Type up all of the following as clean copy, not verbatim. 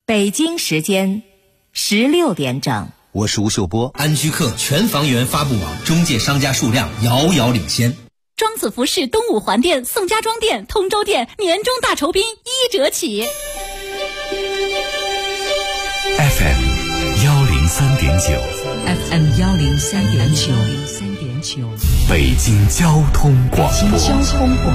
北京时间16点整。 我是吴秀波。 安居客全房源发布网中介商家数量遥遥领先。 庄子服饰东五环店、宋家庄店、通州店年终大酬宾1折起。 FM 103.9 FM 103.9 北京交通广播。 北京交通广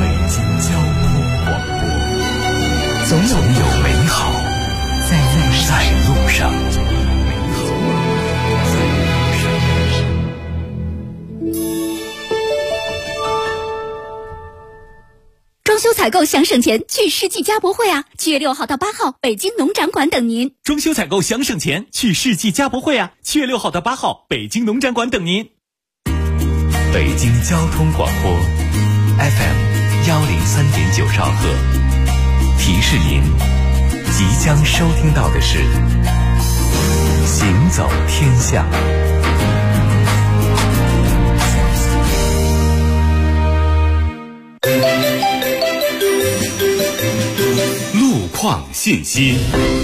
播，总有美好在路上。 装修采购想省钱，去世纪家博会啊！7月6号到8号，北京农展馆等您。 装修采购想省钱，去世纪家博会啊！7月6号到8号，北京农展馆等您。 北京交通广播 FM 103.9兆赫，提示您即将收听到的是行走天下。路况信息。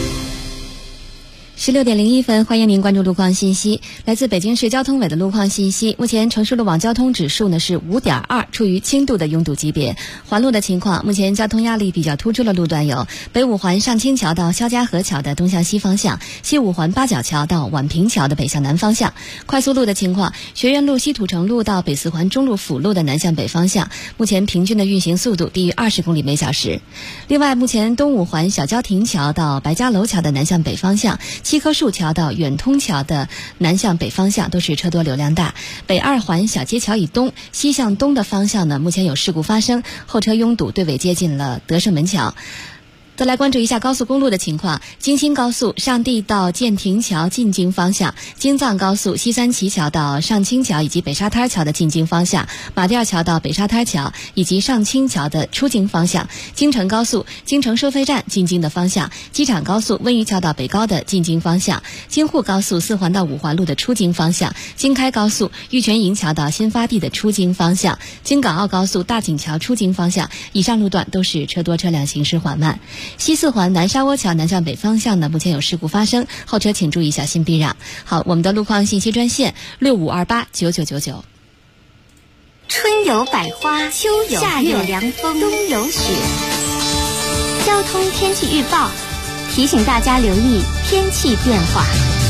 16点01分，欢迎您关注路况信息。来自北京市交通委的路况信息，目前城市路网交通指数呢是5.2，处于轻度的拥堵级别。环路的情况，目前交通压力比较突出的路段有北五环上清桥到肖家河桥的东向西方向，西五环八角桥到宛平桥的北向南方向。快速路的情况，学院路西土城路到北四环中路辅路的南向北方向，目前平均的运行速度低于20公里每小时。另外，目前东五环小交亭桥到白家楼桥的南向北方向，七棵树桥到远通桥的南向北方向都是车多流量大。北二环小街桥以东西向东的方向呢，目前有事故发生，后车拥堵，队尾接近了德胜门桥。再来关注一下高速公路的情况，京新高速上地到建亭桥进京方向，京藏高速西三旗桥到上清桥以及北沙滩桥的进京方向，马甸桥到北沙滩桥以及上清桥的出京方向，京承高速京承收费站进京的方向，机场高速温榆桥到北高的进京方向，京沪高速4环到5环路的出京方向，京开高速玉泉营桥到新发地的出京方向，京港澳高速大井桥出京方向，以上路段都是车多车辆行驶缓慢。西四环南沙窝桥南向北方向呢，目前有事故发生，后车请注意小心避让。好，我们的路况信息专线65289999。 春有百花，秋有夏有凉风，冬有雪。交通天气预报提醒大家留意天气变化。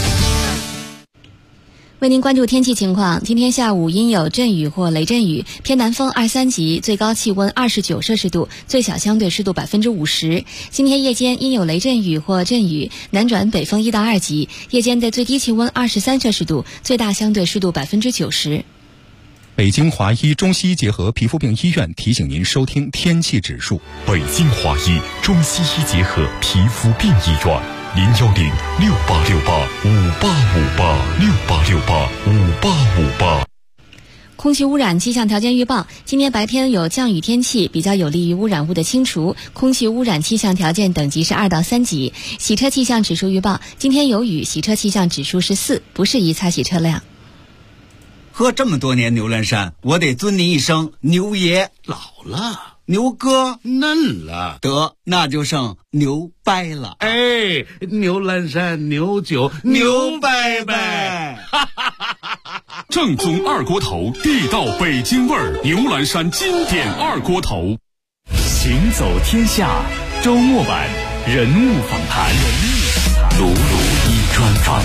为您关注天气情况，今天下午阴有阵雨或雷阵雨，偏南风2、3级，最高气温29摄氏度，最小相对湿度50%。今天夜间阴有雷阵雨或阵雨，南转北风1到2级，夜间的最低气温23摄氏度，最大相对湿度90%。 北京华医中西医结合皮肤病医院提醒您收听天气指数。 北京华医中西医结合皮肤病医院，01068685858，68685858。 空气污染气象条件预报，今天白天有降雨天气，比较有利于污染物的清除，空气污染气象条件等级是2到3级。洗车气象指数预报，今天有雨，洗车气象指数是4，不适宜擦洗车辆。 喝这么多年牛栏山，我得尊您一声牛爷。 老了， 牛哥嫩了， 得那就剩牛掰了。 哎，牛栏山牛酒牛掰掰， 正宗二锅头，地道北京味儿，牛栏山经典二锅头。行走天下周末版人物访谈，鲁鲁一专访。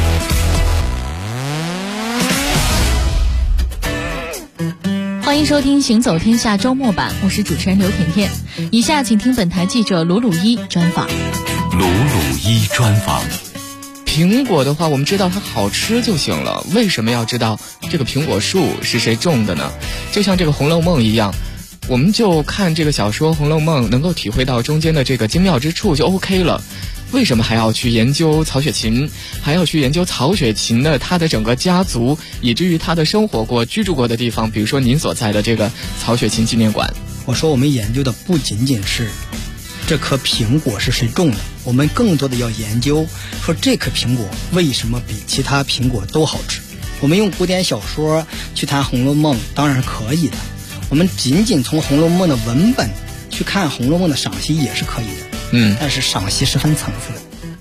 欢迎收听行走天下周末版，我是主持人刘甜甜。以下请听本台记者鲁鲁一专访。 鲁鲁一专访。 苹果的话，我们知道它好吃就行了，为什么要知道这个苹果树是谁种的呢？就像这个《红楼梦》一样，我们就看这个小说《红楼梦》，能够体会到中间的这个精妙之处就 OK 了。为什么还要去研究曹雪芹，还要去研究曹雪芹的他的整个家族，以至于他的生活过居住过的地方，比如说您所在的这个曹雪芹纪念馆。 我说我们研究的不仅仅是这颗苹果是谁种的，我们更多的要研究说这颗苹果为什么比其他苹果都好吃。我们用古典小说去谈《红楼梦》当然是可以的，我们仅仅从《红楼梦》的文本去看《红楼梦》的赏析也是可以的。但是赏析是分层次的，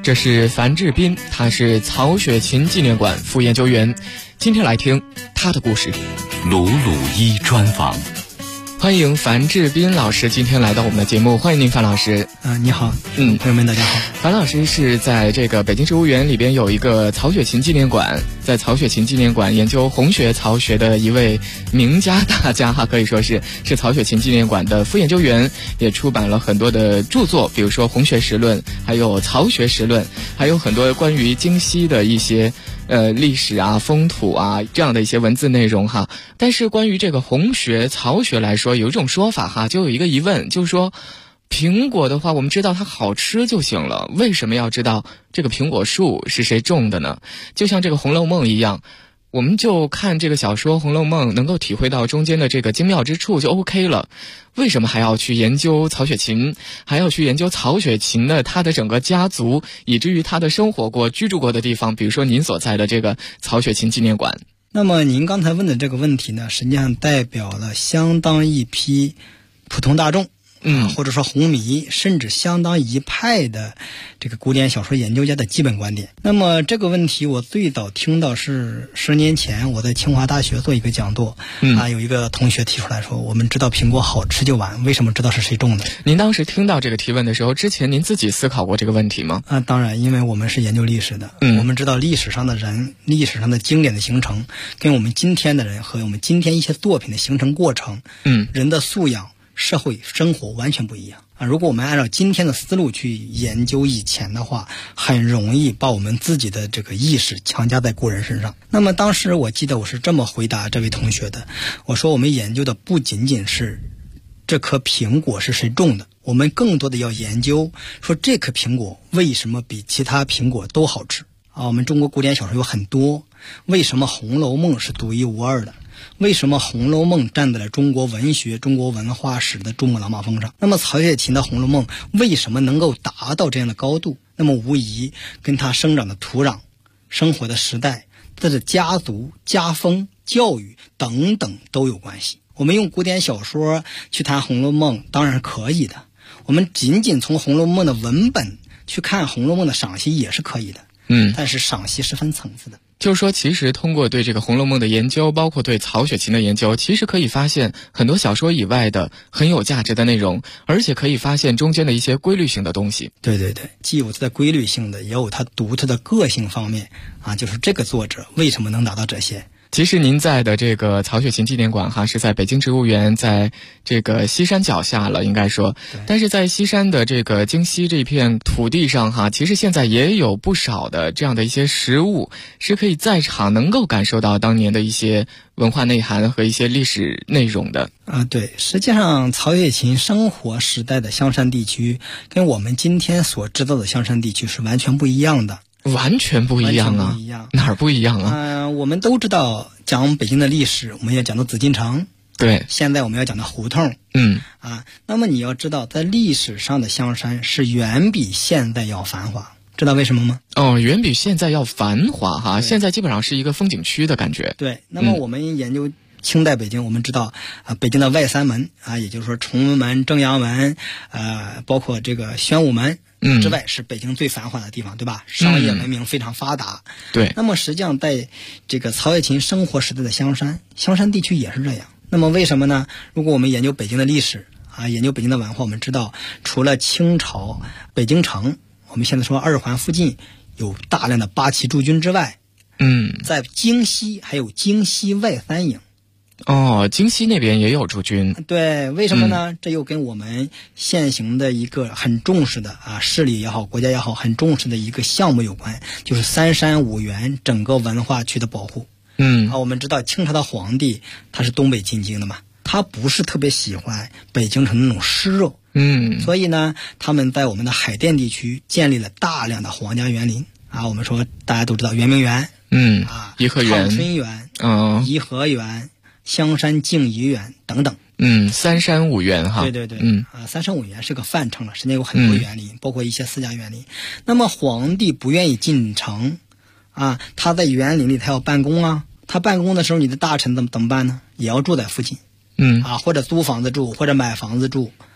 这是樊志斌，他是曹雪芹纪念馆副研究员。今天来听他的故事。 鲁鲁一专访。 欢迎樊志斌老师今天来到我们的节目，欢迎您樊老师。 你好，朋友们大家好。 樊老师是在这个北京植物园里边有一个曹雪芹纪念馆，在曹雪芹纪念馆研究红学曹学的一位名家大家可以说是曹雪芹纪念馆的副研究员，也出版了很多的著作，比如说红学实论，还有曹学实论，还有很多关于京西的一些历史啊、风土啊这样的一些文字内容哈。但是关于这个红学、曹学来说，有一种说法哈，就有一个疑问，就是说苹果的话，我们知道它好吃就行了，为什么要知道这个苹果树是谁种的呢？就像这个《红楼梦》一样，我们就看这个小说《红楼梦》，能够体会到中间的这个精妙之处就 OK 了。为什么还要去研究曹雪芹，还要去研究曹雪芹的他的整个家族，以至于他的生活过、居住过的地方，比如说您所在的这个曹雪芹纪念馆？ 那么您刚才问的这个问题呢，实际上代表了相当一批普通大众，或者说红迷，甚至相当一派的这个古典小说研究家的基本观点。那么这个问题我最早听到是10年前我在清华大学做一个讲座，有一个同学提出来说，我们知道苹果好吃就完，为什么知道是谁种的？ 您当时听到这个提问的时候，之前您自己思考过这个问题吗？ 当然，因为我们是研究历史的，我们知道历史上的人、历史上的经典的形成，跟我们今天的人和我们今天一些作品的形成过程，人的素养、社会生活完全不一样啊！如果我们按照今天的思路去研究以前的话，很容易把我们自己的这个意识强加在古人身上。那么当时我记得我是这么回答这位同学的，我说我们研究的不仅仅是这颗苹果是谁种的，我们更多的要研究说这颗苹果为什么比其他苹果都好吃啊！我们中国古典小说有很多，为什么《红楼梦》是独一无二的？为什么《红楼梦》站在了中国文学、中国文化史的珠穆朗玛峰上？那么曹雪芹的《红楼梦》为什么能够达到这样的高度？那么无疑跟他生长的土壤、生活的时代、他的家族、家风、教育等等都有关系。我们用古典小说去谈《红楼梦》当然是可以的，我们仅仅从《红楼梦》的文本去看《红楼梦》的赏析也是可以的，但是赏析是分层次的。 就是说，其实通过对这个《红楼梦》的研究，包括对曹雪芹的研究，其实可以发现很多小说以外的很有价值的内容，而且可以发现中间的一些规律性的东西。 对对对，既有它的规律性的，也有它独特的个性方面啊，就是这个作者为什么能达到这些。 其实您在的这个曹雪芹纪念馆是在北京植物园，在这个西山脚下了，应该说。但是在西山的这个京西这片土地上其实现在也有不少的这样的一些实物，是可以在场能够感受到当年的一些文化内涵和一些历史内容的。 对，实际上曹雪芹生活时代的香山地区跟我们今天所知道的香山地区是完全不一样的。 完全不一样啊！哪儿不一样啊？ 我们都知道讲北京的历史，我们要讲到紫禁城， 对， 现在我们要讲到胡同，那么你要知道，在历史上的香山是远比现在要繁华，知道为什么吗？ 远比现在要繁华哈，现在基本上是一个风景区的感觉。 对，那么我们研究清代北京，我们知道北京的外三门也就是说崇文门、正阳门，包括这个宣武门之外，是北京最繁华的地方，对吧？商业文明非常发达。 对。 那么实际上在这个曹雪芹生活时代的香山地区也是这样。那么为什么呢？如果我们研究北京的历史研究北京的文化，我们知道除了清朝北京城，我们现在说2环附近有大量的八旗驻军之外，在京西还有京西外三营。 京西那边也有驻军。 对，为什么呢？这又跟我们现行的一个很重视的势力也好，国家也好，很重视的一个项目有关，就是3山5园整个文化区的保护。我们知道清朝的皇帝他是东北进京的嘛，他不是特别喜欢北京城那种湿热，所以呢，他们在我们的海淀地区建立了大量的皇家园林我们说大家都知道圆明园， 颐和园、 畅春园、颐和园、香山静怡园等等。 3山5园哈。 对对对，3山5园是个泛称了，实际上有很多园林，包括一些私家园林。那么皇帝不愿意进城他在园林里他要办公他办公的时候，你的大臣怎么办呢？也要住在附近或者租房子住，或者买房子住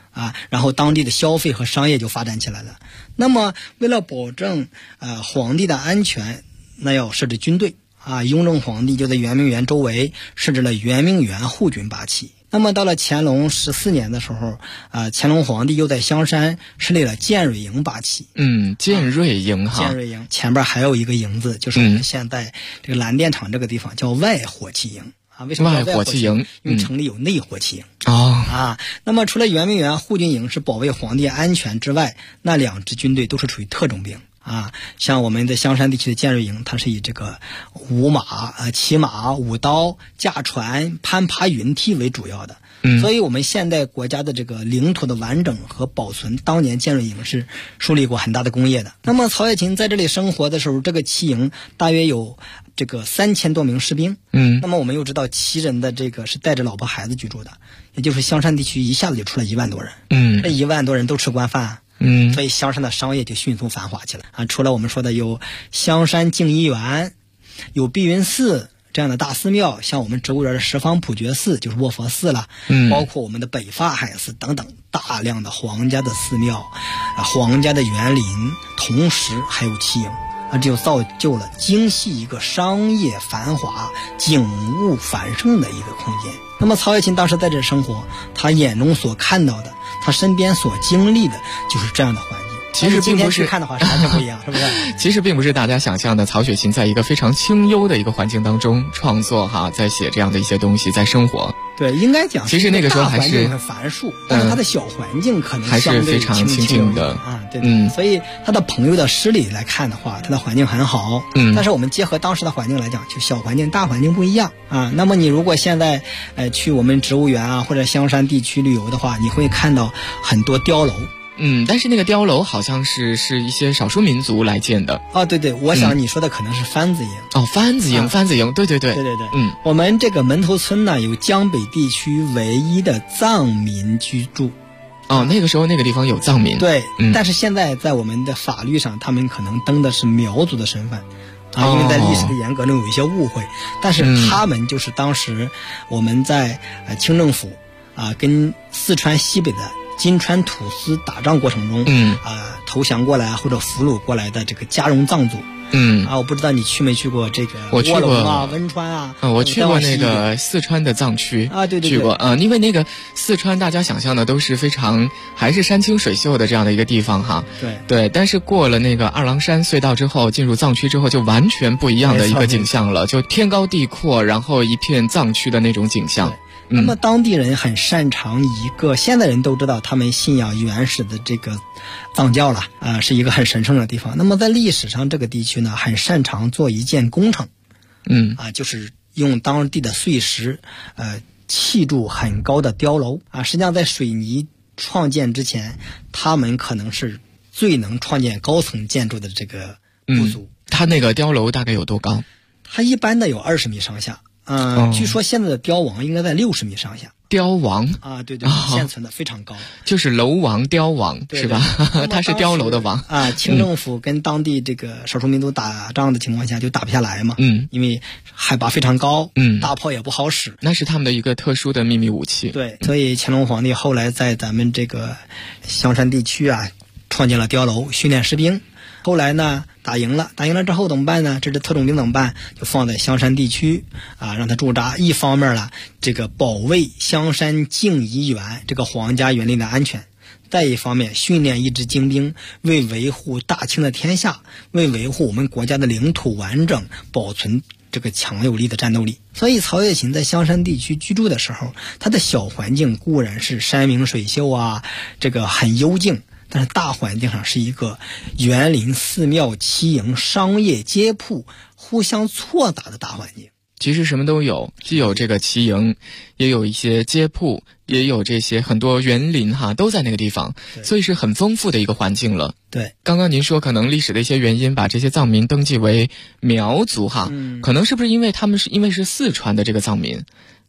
然后当地的消费和商业就发展起来了。那么为了保证皇帝的安全，那要设置军队雍正皇帝就在圆明园周围设置了圆明园护军8旗。那么到了乾隆14年的时候，乾隆皇帝又在香山设立了建瑞营8旗。 建瑞营建瑞营前边还有一个营字，就是我们现在这个蓝靛厂这个地方叫外火器营为什么叫外火器营？因为城里有内火器营那么除了圆明园护军营是保卫皇帝安全之外，那2支军队都是属于特种兵像我们的香山地区的建瑞营，它是以这个舞马、骑马、舞刀、驾船、攀爬云梯为主要的。所以我们现代国家的这个领土的完整和保存，当年建瑞营是树立过很大的功业的。那么曹雪芹在这里生活的时候，这个旗营大约有这个3000多名士兵。那么我们又知道旗人的这个是带着老婆孩子居住的，也就是香山地区一下子就出了1万多人。这1万多人都吃惯饭所以香山的商业就迅速繁华起来除了我们说的有香山净仪园，有碧云寺这样的大寺庙，像我们植物园的十方普觉寺就是卧佛寺了，包括我们的北法海寺等等，大量的皇家的寺庙、皇家的园林，同时还有旗营这就造就了京西一个商业繁华、景物繁盛的一个空间。那么曹雪芹当时在这生活，他眼中所看到的，他身边所经历的就是这样的环境。 其实并不是看的话是完全不一样，是不是？ 其实并不是大家想象的，曹雪芹在一个非常清幽的一个环境当中创作在写这样的一些东西，在生活。 对，应该讲， 其实那个时候还是很繁述，但是他的小环境可能还是非常清静的对所以他的朋友的诗里来看的话，他的环境很好。但是我们结合当时的环境来讲，就小环境、大环境不一样那么你如果现在去我们植物园或者香山地区旅游的话，你会看到很多碉楼。 但是那个碉楼好像是一些少数民族来建的。 对，我想你说的可能是番子营。 番子营，对。 我们这个门头村呢，有江北地区唯一的藏民居住。 那个时候那个地方有藏民。 对，但是现在在我们的法律上，他们可能登的是苗族的身份。因为在历史的严格中有一些误会，但是他们就是当时我们在清政府跟四川西北的金川土司打仗过程中投降过来或者俘虏过来的这个嘉绒藏族。我不知道你去没去过这个我去过温川我去过那个四川的藏区对去过因为那个四川大家想象的都是非常还是山清水秀的这样的一个地方对，但是过了那个二郎山隧道之后，进入藏区之后，就完全不一样的一个景象了，就天高地阔，然后一片藏区的那种景象。 那么当地人很擅长一个，现代人都知道他们信仰原始的这个藏教了是一个很神圣的地方。那么在历史上这个地区呢，很擅长做一件工程就是用当地的碎石砌筑很高的碉楼实际上在水泥创建之前，他们可能是最能创建高层建筑的这个部族。 它那个碉楼大概有多高？ 它一般的有20米上下据说现在的碉王应该在60米上下。 碉王对，现存的非常高， 就是楼王、碉王是吧？它是碉楼的王清政府跟当地这个少数民族打仗的情况下就打不下来嘛因为海拔非常高大炮也不好使， 那是他们的一个特殊的秘密武器。 对，所以乾隆皇帝后来在咱们这个香山地区创建了碉楼，训练士兵。后来呢打赢了之后怎么办呢？这支特种兵怎么办？就放在香山地区让他驻扎。一方面呢，这个保卫香山净仪园这个皇家园林的安全；再一方面，训练一支精兵，为维护大清的天下，为维护我们国家的领土完整，保存这个强有力的战斗力。所以曹雪芹在香山地区居住的时候，他的小环境固然是山明水秀这个很幽静，但是大环境上是一个园林、寺庙、旗营、商业街铺互相错杂的大环境。 其实什么都有，既有这个旗营，也有一些街铺，也有这些很多园林都在那个地方，所以是很丰富的一个环境了。 对， 刚刚您说可能历史的一些原因把这些藏民登记为苗族可能是不是因为他们是因为是四川的这个藏民，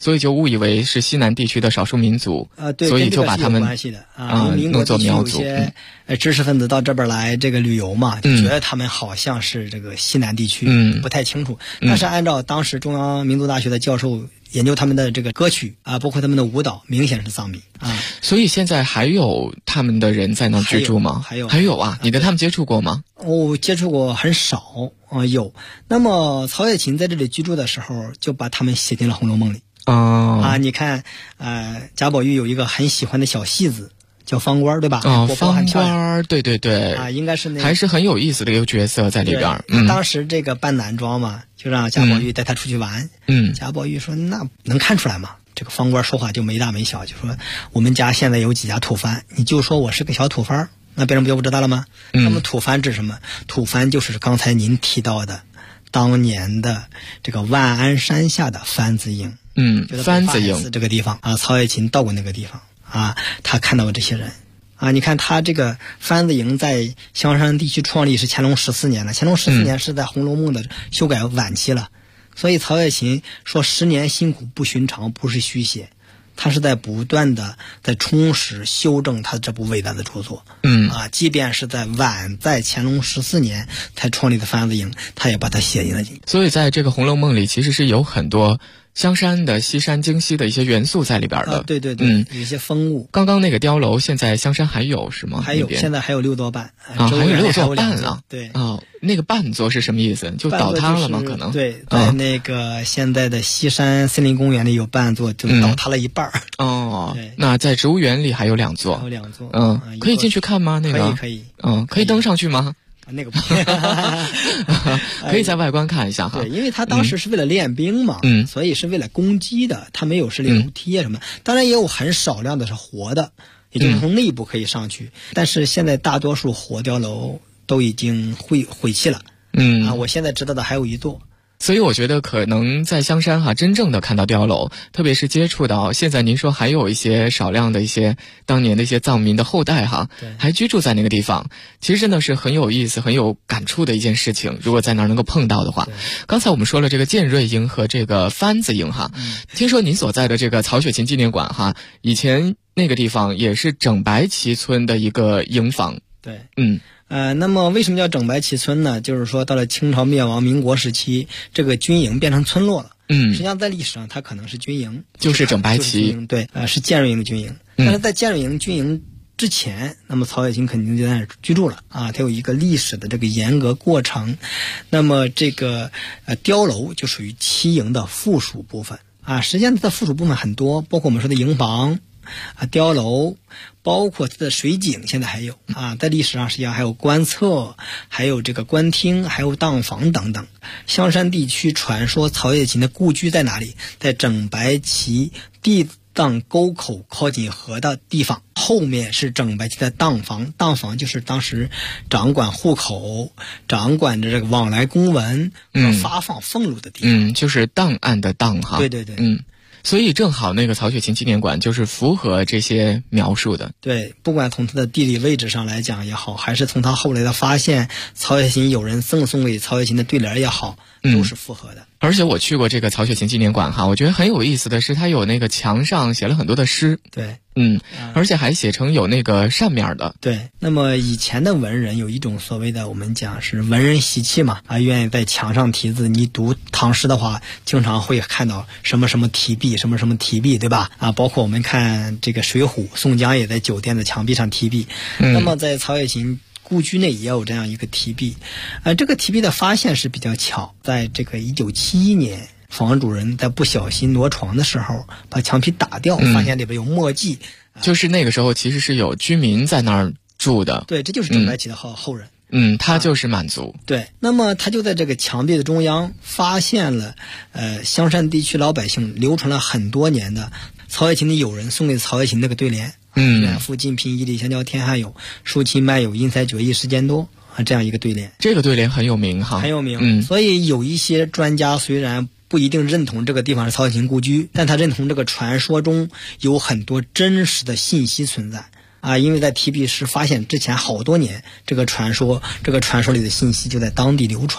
所以就误以为是西南地区的少数民族， 对， 所以就把他们关系的弄作苗族。 有些知识分子到这边来这个旅游嘛，就觉得他们好像是这个西南地区，不太清楚。但是按照当时中央民族大学的教授研究他们的这个歌曲啊，包括他们的舞蹈，明显是藏民啊。 所以现在还有他们的人在那居住吗？ 还有啊！你跟他们接触过吗？ 我接触过很少有。那么曹雪芹在这里居住的时候，就把他们写进了《红楼梦》里。你看，贾宝玉有一个很喜欢的小戏子，叫方官，对吧？ 方官，对应该是那个， 还是很有意思的一个角色在里边。 当时这个扮男装嘛，就让贾宝玉带他出去玩。贾宝玉说：“那能看出来吗？”这个方官说话就没大没小，就说：“我们家现在有几家土番，你就说我是个小土番，那别人不知道了吗？”那么土番指什么？土番就是刚才您提到的当年的这个万安山下的番子营。 番子营这个地方啊，曹雪芹到过那个地方啊，他看到过这些人啊。你看他这个番子营在香山地区创立是乾隆14年了，乾隆14年是在《红楼梦》的修改晚期了，所以曹雪芹说10年辛苦不寻常，不是虚写，他是在不断的在充实修正他这部伟大的著作。即便是在乾隆14年才创立的番子营，他也把它写进了进去。 所以在这个《红楼梦》里，其实是有很多香山的西山精西的一些元素在里边的。 对，有一些风物。 刚刚那个碉楼现在香山还有是吗？ 还有，现在还有6座半还有6座半啊。 对那个半座是什么意思？就倒塌了吗？可能对，在那个现在的西山森林公园里有半座就倒塌了一半。 那在植物园里还有2座。 还有2座。 可以进去看吗？那个可以。 可以登上去吗？ 那个不可以在外观看一下哈。 对，因为他当时是为了练兵嘛，所以是为了攻击的，他没有是楼梯啊什么。当然也有很少量的是活的，也就是从内部可以上去。但是现在大多数活碉楼都已经毁弃了。我现在知道的还有1座。 所以我觉得可能在香山真正的看到碉楼，特别是接触到现在您说还有一些少量的一些当年的一些藏民的后代还居住在那个地方，其实真的是很有意思很有感触的一件事情，如果在那儿能够碰到的话。刚才我们说了这个建瑞营和这个番子营听说您所在的这个曹雪芹纪念馆以前那个地方也是整白旗村的一个营房。 对，那么为什么叫整白旗村呢？就是说到了清朝灭亡、民国时期，这个军营变成村落了。实际上在历史上它可能是军营， 就是整白旗。 对，是建瑞营的军营。但是在建瑞营军营之前，那么曹雪芹肯定就在那儿居住了它有一个历史的这个严格过程。那么这个碉楼就属于旗营的附属部分实际上它的附属部分很多，包括我们说的营房碉楼，包括它的水井，现在还有在历史上实际上还有官厕，还有这个官厅，还有当房等等。香山地区传说曹雪芹的故居在哪里？在整白旗地藏沟口靠近河的地方，后面是整白旗的当房，当房就是当时掌管户口、掌管着这个往来公文和发放俸禄的地方。 就是档案的档对。 所以正好那个曹雪芹纪念馆就是符合这些描述的。 对，不管从它的地理位置上来讲也好，还是从它后来的发现，曹雪芹有人赠送给曹雪芹的对联也好，都是符合的。 而且我去过这个曹雪芹纪念馆我觉得很有意思的是，它有那个墙上写了很多的诗。 对， 而且还写成有那个扇面的。 对，那么以前的文人有一种所谓的我们讲是文人习气嘛，愿意在墙上题字。你读唐诗的话，经常会看到什么什么题壁，什么什么题壁，对吧？包括我们看这个《水浒》，宋江也在酒店的墙壁上题壁。那么在曹雪芹故居内也有这样一个题壁，这个题壁的发现是比较巧，在这个1971年。房主人在不小心挪床的时候，把墙皮打掉，发现里边有墨迹。 就是那个时候其实是有居民在那儿住的。 对，这就是整白旗的后人。 他就是满族。 对，那么他就在这个墙壁的中央发现了香山地区老百姓流传了很多年的曹雪芹的友人送给曹雪芹那个对联。远赴近贫，以礼相交天下有，抒情漫友，因才决意世间多。这样一个对联。 这个对联很有名很有名。所以有一些专家虽然不一定认同这个地方是曹雪芹故居，但他认同这个传说中有很多真实的信息存在因为在题壁时发现之前好多年，这个传说里的信息就在当地流传。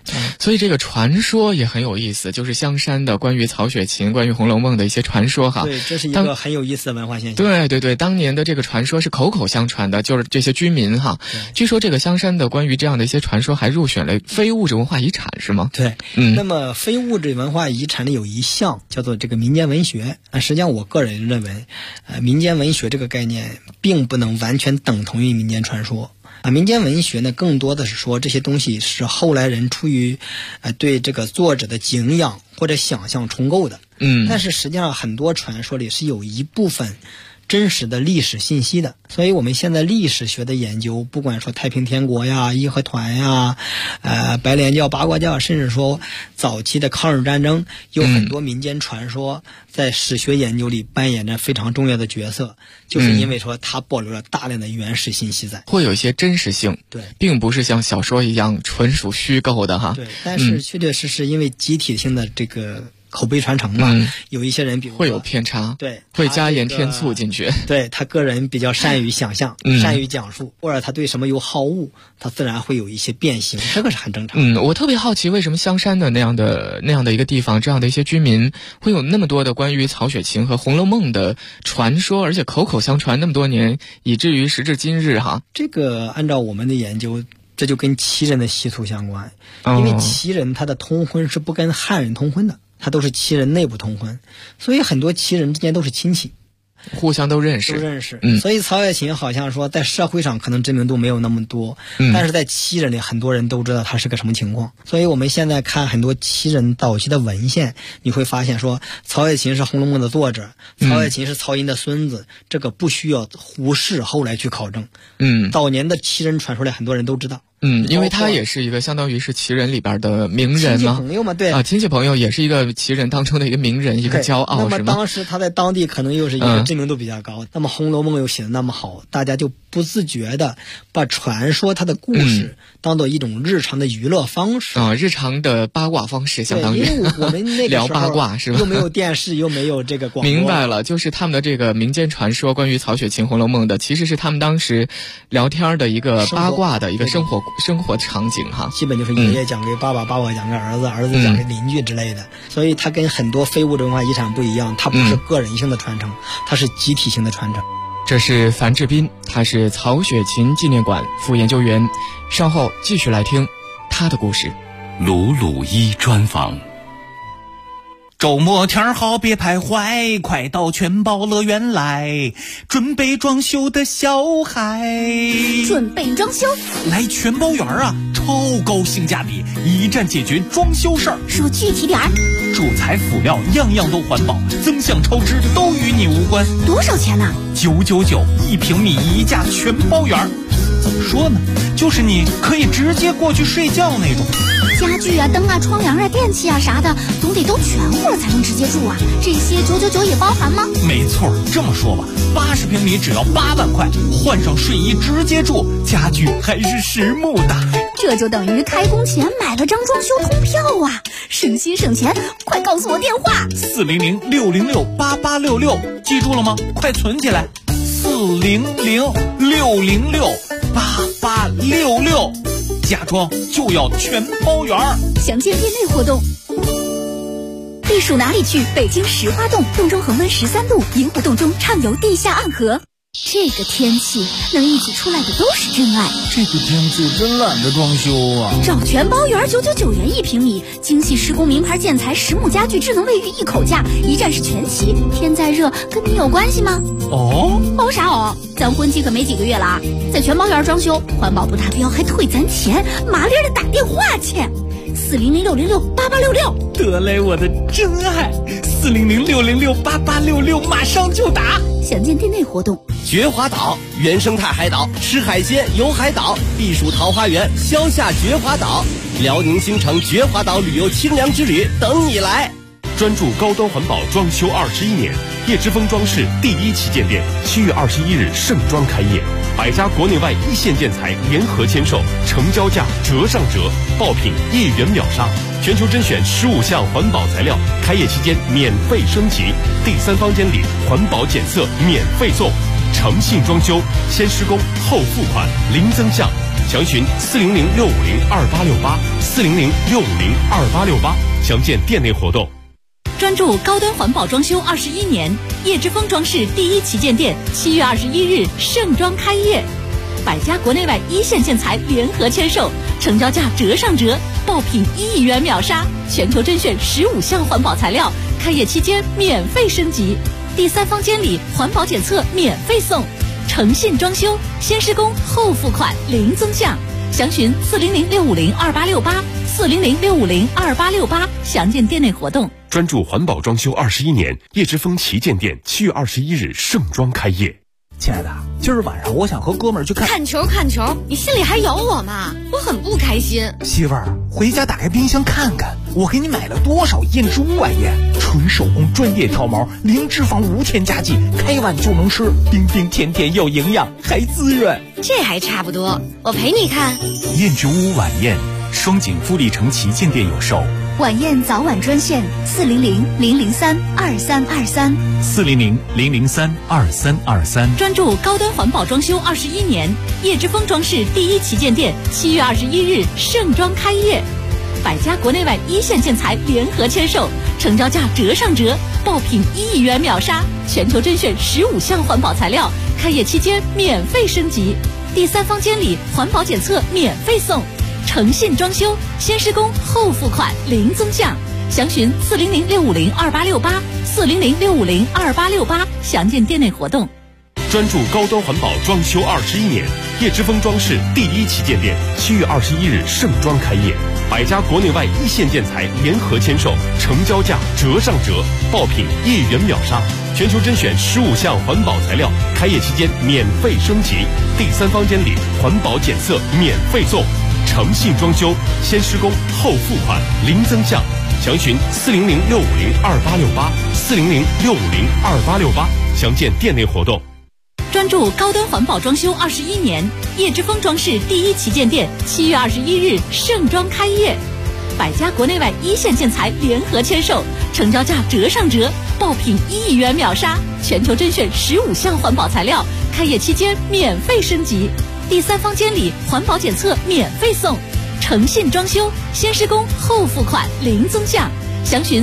所以这个传说也很有意思，就是香山的关于曹雪芹、关于《红楼梦》的一些传说哈。 对，这是一个很有意思的文化现象。 对对对，当年的这个传说是口口相传的，就是这些居民哈。据说这个香山的关于这样的一些传说还入选了非物质文化遗产，是吗？ 对，那么非物质文化遗产里有一项叫做这个民间文学。实际上我个人认为，民间文学这个概念并不能完全等同于民间传说。民间文学呢，更多的是说这些东西是后来人出于对这个作者的敬仰或者想象重构的。但是实际上很多传说里是有一部分真实的历史信息的，所以我们现在历史学的研究，不管说太平天国呀、义和团呀、白莲教、八卦教，甚至说早期的抗日战争，有很多民间传说在史学研究里扮演着非常重要的角色，就是因为说它保留了大量的原始信息在， 会有一些真实性， 对， 并不是像小说一样纯属虚构的哈。 对，但是确确实实因为集体性的这个口碑传承嘛，有一些人比如会有偏差， 对， 会加盐添醋进去。 对，他个人比较善于想象，善于讲述，或者他对什么有好恶，他自然会有一些变形，这个是很正常的。 我特别好奇，为什么香山的那样的一个地方，这样的一些居民会有那么多的关于曹雪芹和《红楼梦》的传说，而且口口相传那么多年，以至于时至今日哈。 这个按照我们的研究，这就跟旗人的习俗相关，因为旗人他的通婚是不跟汉人通婚的。他都是旗人内部通婚，所以很多旗人之间都是亲戚， 互相都认识。 所以曹雪芹好像说在社会上可能知名度没有那么多，但是在旗人里很多人都知道他是个什么情况。所以我们现在看很多旗人早期的文献，你会发现说曹雪芹是《红楼梦》的作者，曹雪芹是曹寅的孙子，这个不需要胡适后来去考证。早年的旗人传出来很多人都知道。 因为他也是一个相当于是旗人里边的名人嘛， 亲戚朋友嘛，对亲戚朋友也是一个旗人当中的一个名人，一个骄傲。 那么当时他在当地可能又是一个知名度比较高，那么《红楼梦》又写得那么好，大家就不自觉的把传说他的故事当做一种日常的娱乐方式日常的八卦方式，相当于因为我们那个聊八卦是吧？ 又没有电视，又没有这个广播。 明白了，就是他们的这个民间传说，关于曹雪芹《红楼梦》的，其实是他们当时聊天的一个八卦的一个生活场景哈， 基本就是爷爷讲给爸爸，爸爸讲给儿子，儿子讲给邻居之类的。所以它跟很多非物质文化遗产不一样，它不是个人性的传承，它是集体性的传承。 这是樊志斌，他是曹雪芹纪念馆副研究员，稍后继续来听他的故事。 鲁鲁一专访。 周末天好别徘徊，快到全宝乐园来，准备装修的小孩。 准备装修？ 来全宝园啊，超高性价比，一站解决装修事儿。 说具体点儿。 主材辅料样样都环保，增项超支都与你无关。 多少钱呢 ？9991平米一价全包圆。怎么说呢？就是你可以直接过去睡觉那种。 家具啊、灯啊、窗帘啊、电器啊啥的，总得都全乎了才能直接住啊。这些999也包含吗？ 没错，这么说吧，80平米只要8万块，换上睡衣直接住，家具还是实木的。 这就等于开工前买了张装修通票啊！省心省钱，快告诉我电话 ：400-606-8866，记住了吗？快存起来，400-606-8866，家装就要全包圆。 详见店内活动。避暑哪里去？北京石花洞，洞中恒温13度，银湖洞中畅游地下暗河。这个天气能一起出来的都是真爱。 这个天气真懒得装修啊！ 找全包园999元1平米，精细施工名牌建材，实木家具，智能卫浴，一口价，一站式全齐。天再热跟你有关系吗？ 哦啥哦？咱婚期可没几个月了啊！在全包园装修，环保不达标还退咱钱，麻利的打电话去。400-606-8866， 得嘞，我的真爱！400-606-8866，马上就打。 详见店内活动。 绝华岛原生态海岛，吃海鲜游海岛，避暑桃花源，消夏绝华岛，辽宁新城绝华岛旅游清凉之旅等你来。 专注高端环保装修21年，叶之峰装饰第1旗舰店7月21日盛装开业，100家国内外一线建材联合签售，成交价折上折，爆品1元秒杀，全球甄选15项环保材料，开业期间免费升级，第3方监理，环保检测免费送，诚信装修，先施工后付款，零增项。 详询400-650-2868，400-650-2868，详见店内活动。 专注高端环保装修21年，叶之峰装饰第一旗舰店7月21日盛装开业，100家国内外一线建材联合签售，成交价折上折，爆品1亿元秒杀，全球甄选15项环保材料，开业期间免费升级，第3方监理环保检测免费送，诚信装修，先施工后付款零增项，详询400-650-2868，400-650-2868，详见店内活动。 专注环保装修21年，叶之峰旗舰店7月21日盛装开业。 亲爱的，今儿晚上我想和哥们儿去看球，你心里还有我吗？我很不开心。 媳妇儿，回家打开冰箱看看，我给你买了多少燕之屋晚宴，纯手工专业挑毛，零脂肪无添加剂，开碗就能吃，冰冰甜甜有营养，还滋润。 这还差不多，我陪你看。 燕之屋晚宴，双井富力城旗舰店有售。 晚宴早晚专线 400-003-2323，400-003-2323。 专注高端环保装修21年，叶之峰装饰第一旗舰店7月21日盛装开业，100家国内外一线建材联合签售，成交价折上折，爆品1亿元秒杀，全球甄选15项环保材料，开业期间免费升级，第3方监理环保检测免费送，诚信装修，先施工后付款零增项，详询400-650-2868，400-650-2868，详见店内活动。 专注高端环保装修21年，叶之峰装饰第一旗舰店7月21日盛装开业，100家国内外一线建材联合签售，成交价折上折，爆品1亿元秒杀，全球甄选15项环保材料，开业期间免费升级，第3方监理环保检测免费送，诚信装修，先施工后付款零增项，详询400-650-2868，400-650-2868，详见店内活动。 专注高端环保装修21年，叶之峰装饰第一旗舰店7月21日盛装开业，100家国内外一线建材联合签售，成交价折上折，爆品1亿元秒杀，全球甄选15项环保材料，开业期间免费升级，第3方监理环保检测免费送，诚信装修，先施工后付款零增项，详询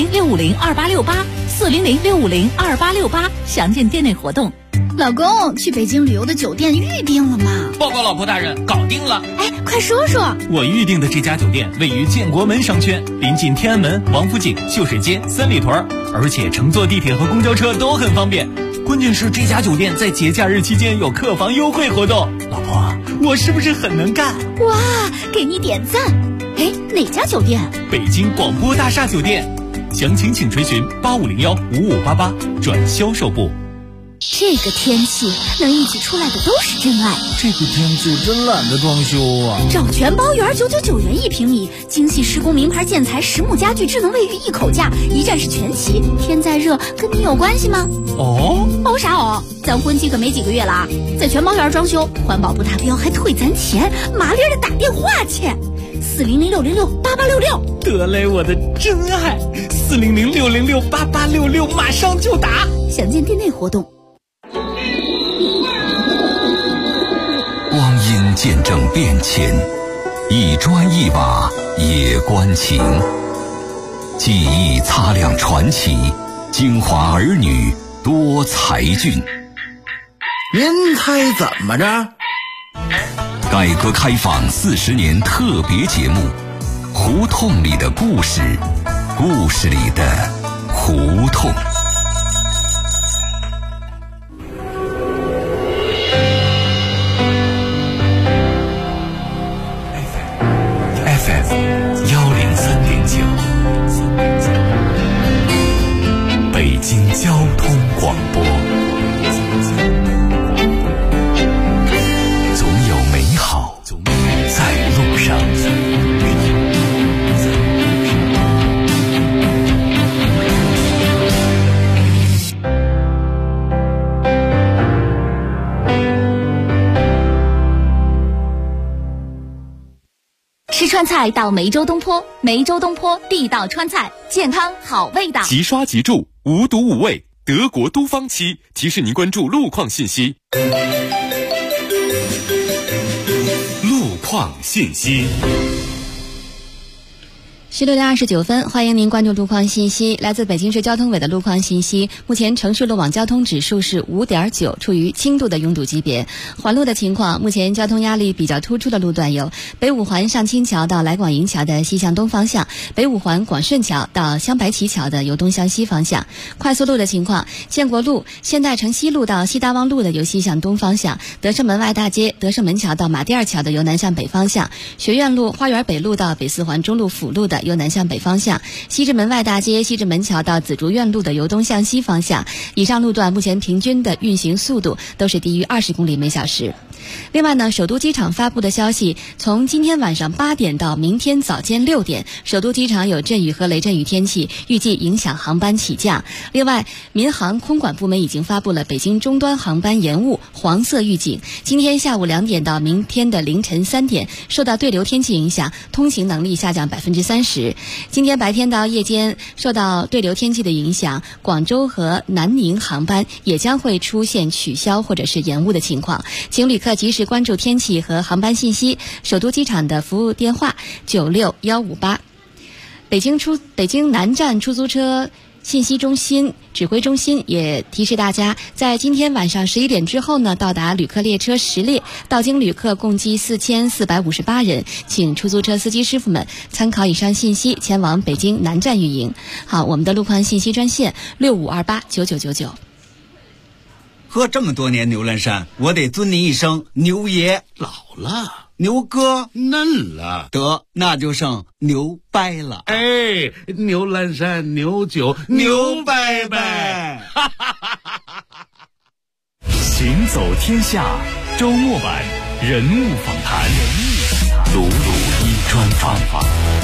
400-650-2868，400-650-2868，详见店内活动。 老公，去北京旅游的酒店预定了吗？ 报告老婆大人，搞定了。 哎，快说说。 我预定的这家酒店位于建国门商圈，临近天安门、王府井、秀水街、三里屯，而且乘坐地铁和公交车都很方便。关键是这家酒店在节假日期间有客房优惠活动。老婆，我是不是很能干？ 哇，给你点赞。哎，哪家酒店？ 北京广播大厦酒店。详情请垂询8501-5588转销售部。 这个天气能一起出来的都是真爱。 这个天气真懒得装修啊！ 找全包园999元1平米，精细施工名牌建材，实木家具，智能卫浴一口价，一站式全齐。天再热，跟你有关系吗？ 哦啥哦？咱婚期可没几个月了啊！在全包园装修，环保不达标还退咱钱，麻利的打电话去，400-606-8866。 得嘞，我的真爱，400-606-8866，马上就打。 详见店内活动。 光阴见证变迁，一砖一瓦也关情。记忆擦亮传奇，京华儿女多才俊。 您猜怎么着？ 改革开放40年特别节目，胡同里的故事，故事里的胡同。 北京交通广播，总有美好在路上。 吃川菜到梅州东坡，梅州东坡地道川菜，健康好味道。 即刷即住，无毒无味，德国都方漆提示您关注路况信息。路况信息。 16点29分，欢迎您关注路况信息。来自北京市交通委的路况信息，目前城市路网交通指数是5.9，处于轻度的拥堵级别。环路的情况，目前交通压力比较突出的路段有北五环上清桥到来广营桥的西向东方向，北五环广顺桥到香白旗桥的由东向西方向。快速路的情况，建国路、现代城西路到西大望路的由西向东方向，德胜门外大街、德胜门桥到马甸二桥的由南向北方向，学院路、花园北路到北四环中路辅路的由南向北方向，西直门外大街、西直门桥到紫竹院路的由东向西方向。以上路段目前平均的运行速度都是低于20公里每小时。另外呢，首都机场发布的消息，从今天晚上8点到明天早间6点，首都机场有阵雨和雷阵雨天气，预计影响航班起降。另外，民航空管部门已经发布了北京终端航班延误黄色预警。今天下午2点到明天的凌晨3点，受到对流天气影响，通行能力下降30%。今天白天到夜间，受到对流天气的影响，广州和南宁航班也将会出现取消或者是延误的情况，请旅客及时关注天气和航班信息。首都机场的服务电话96158。北京南站出租车信息中心指挥中心也提示大家，在今天晚上11点之后呢，到达旅客列车10列，到京旅客共计4458人，请出租车司机师傅们参考以上信息，前往北京南站运营。好，我们的路况信息专线65289999。 喝这么多年牛栏山，我得尊您一声牛爷。 老了， 牛哥嫩了， 得那就剩牛掰了。 哎，牛栏山牛酒牛掰掰。 行走天下周末版人物访谈，鲁鲁一专访。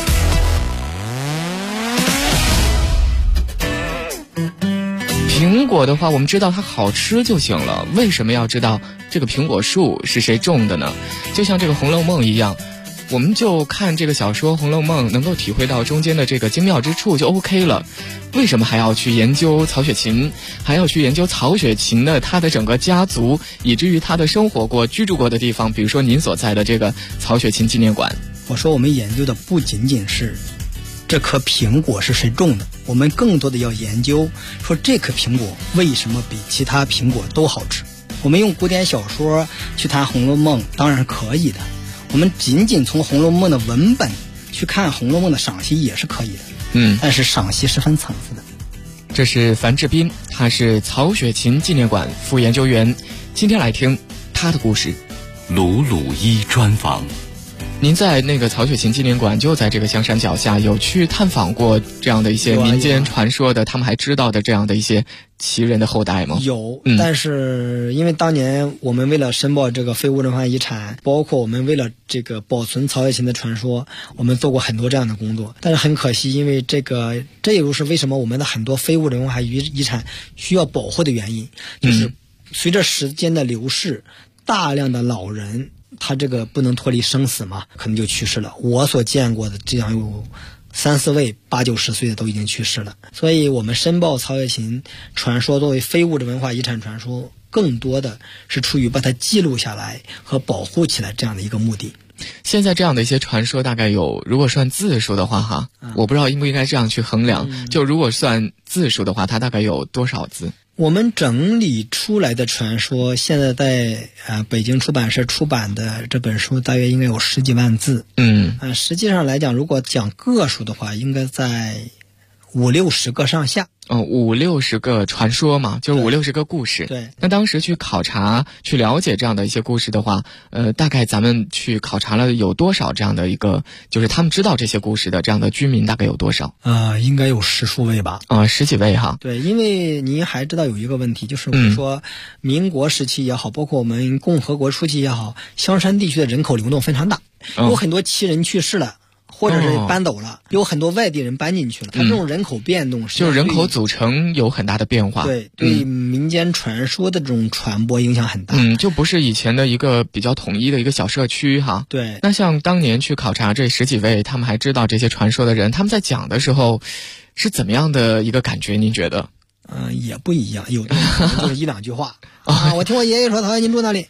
苹果的话，我们知道它好吃就行了，为什么要知道这个苹果树是谁种的呢？就像这个《红楼梦》一样，我们就看这个小说《红楼梦》，能够体会到中间的这个精妙之处就 OK 了。为什么还要去研究曹雪芹，还要去研究曹雪芹的他的整个家族，以至于他的生活过、居住过的地方，比如说您所在的这个曹雪芹纪念馆。 我说我们研究的不仅仅是这颗苹果是谁种的，我们更多的要研究说这颗苹果为什么比其他苹果都好吃。我们用古典小说去谈《红楼梦》当然是可以的，我们仅仅从《红楼梦》的文本去看《红楼梦》的赏析也是可以的。但是赏析是分层次的。 这是樊志斌，他是曹雪芹纪念馆副研究员，今天来听他的故事。 鲁鲁一专访。 您在那个曹雪芹纪念馆就在这个香山脚下，有去探访过这样的一些民间传说的，他们还知道的这样的一些奇人的后代吗？ 有，但是因为当年我们为了申报这个非物质文化遗产，包括我们为了这个保存曹雪芹的传说，我们做过很多这样的工作。但是很可惜，因为这也就是为什么我们的很多非物质文化遗产需要保护的原因，就是随着时间的流逝，大量的老人他这个不能脱离生死嘛，可能就去世了。我所见过的这样有3、4位80、90岁的都已经去世了。所以我们申报曹雪芹传说作为非物质文化遗产传说，更多的是出于把它记录下来和保护起来这样的一个目的。 现在这样的一些传说大概有，如果算字数的话我不知道应不应该这样去衡量，就如果算字数的话，它大概有多少字？ 我们整理出来的传说，现在在北京出版社出版的这本书大约应该有10几万字。实际上来讲，如果讲个数的话，应该在50、60个上下。 50、60个传说嘛，就是50、60个故事。 对。 那当时去考察、去了解这样的一些故事的话，大概咱们去考察了有多少这样的一个，就是他们知道这些故事的这样的居民大概有多少？ 应该有10数位吧。 10几位哈。 对，因为您还知道有一个问题，就是我们说民国时期也好，包括我们共和国初期也好，香山地区的人口流动非常大，有很多奇人去世了。或者是搬走了，有很多外地人搬进去了，它这种人口变动就是人口组成有很大的变化， 对民间传说的这种传播影响很大。 就不是以前的一个比较统一的一个小社区哈。 对。 那像当年去考察这10几位，他们还知道这些传说的人，他们在讲的时候是怎么样的一个感觉？您觉得？ 也不一样，有的就是1、2句话我听我爷爷说曹雪芹住那里。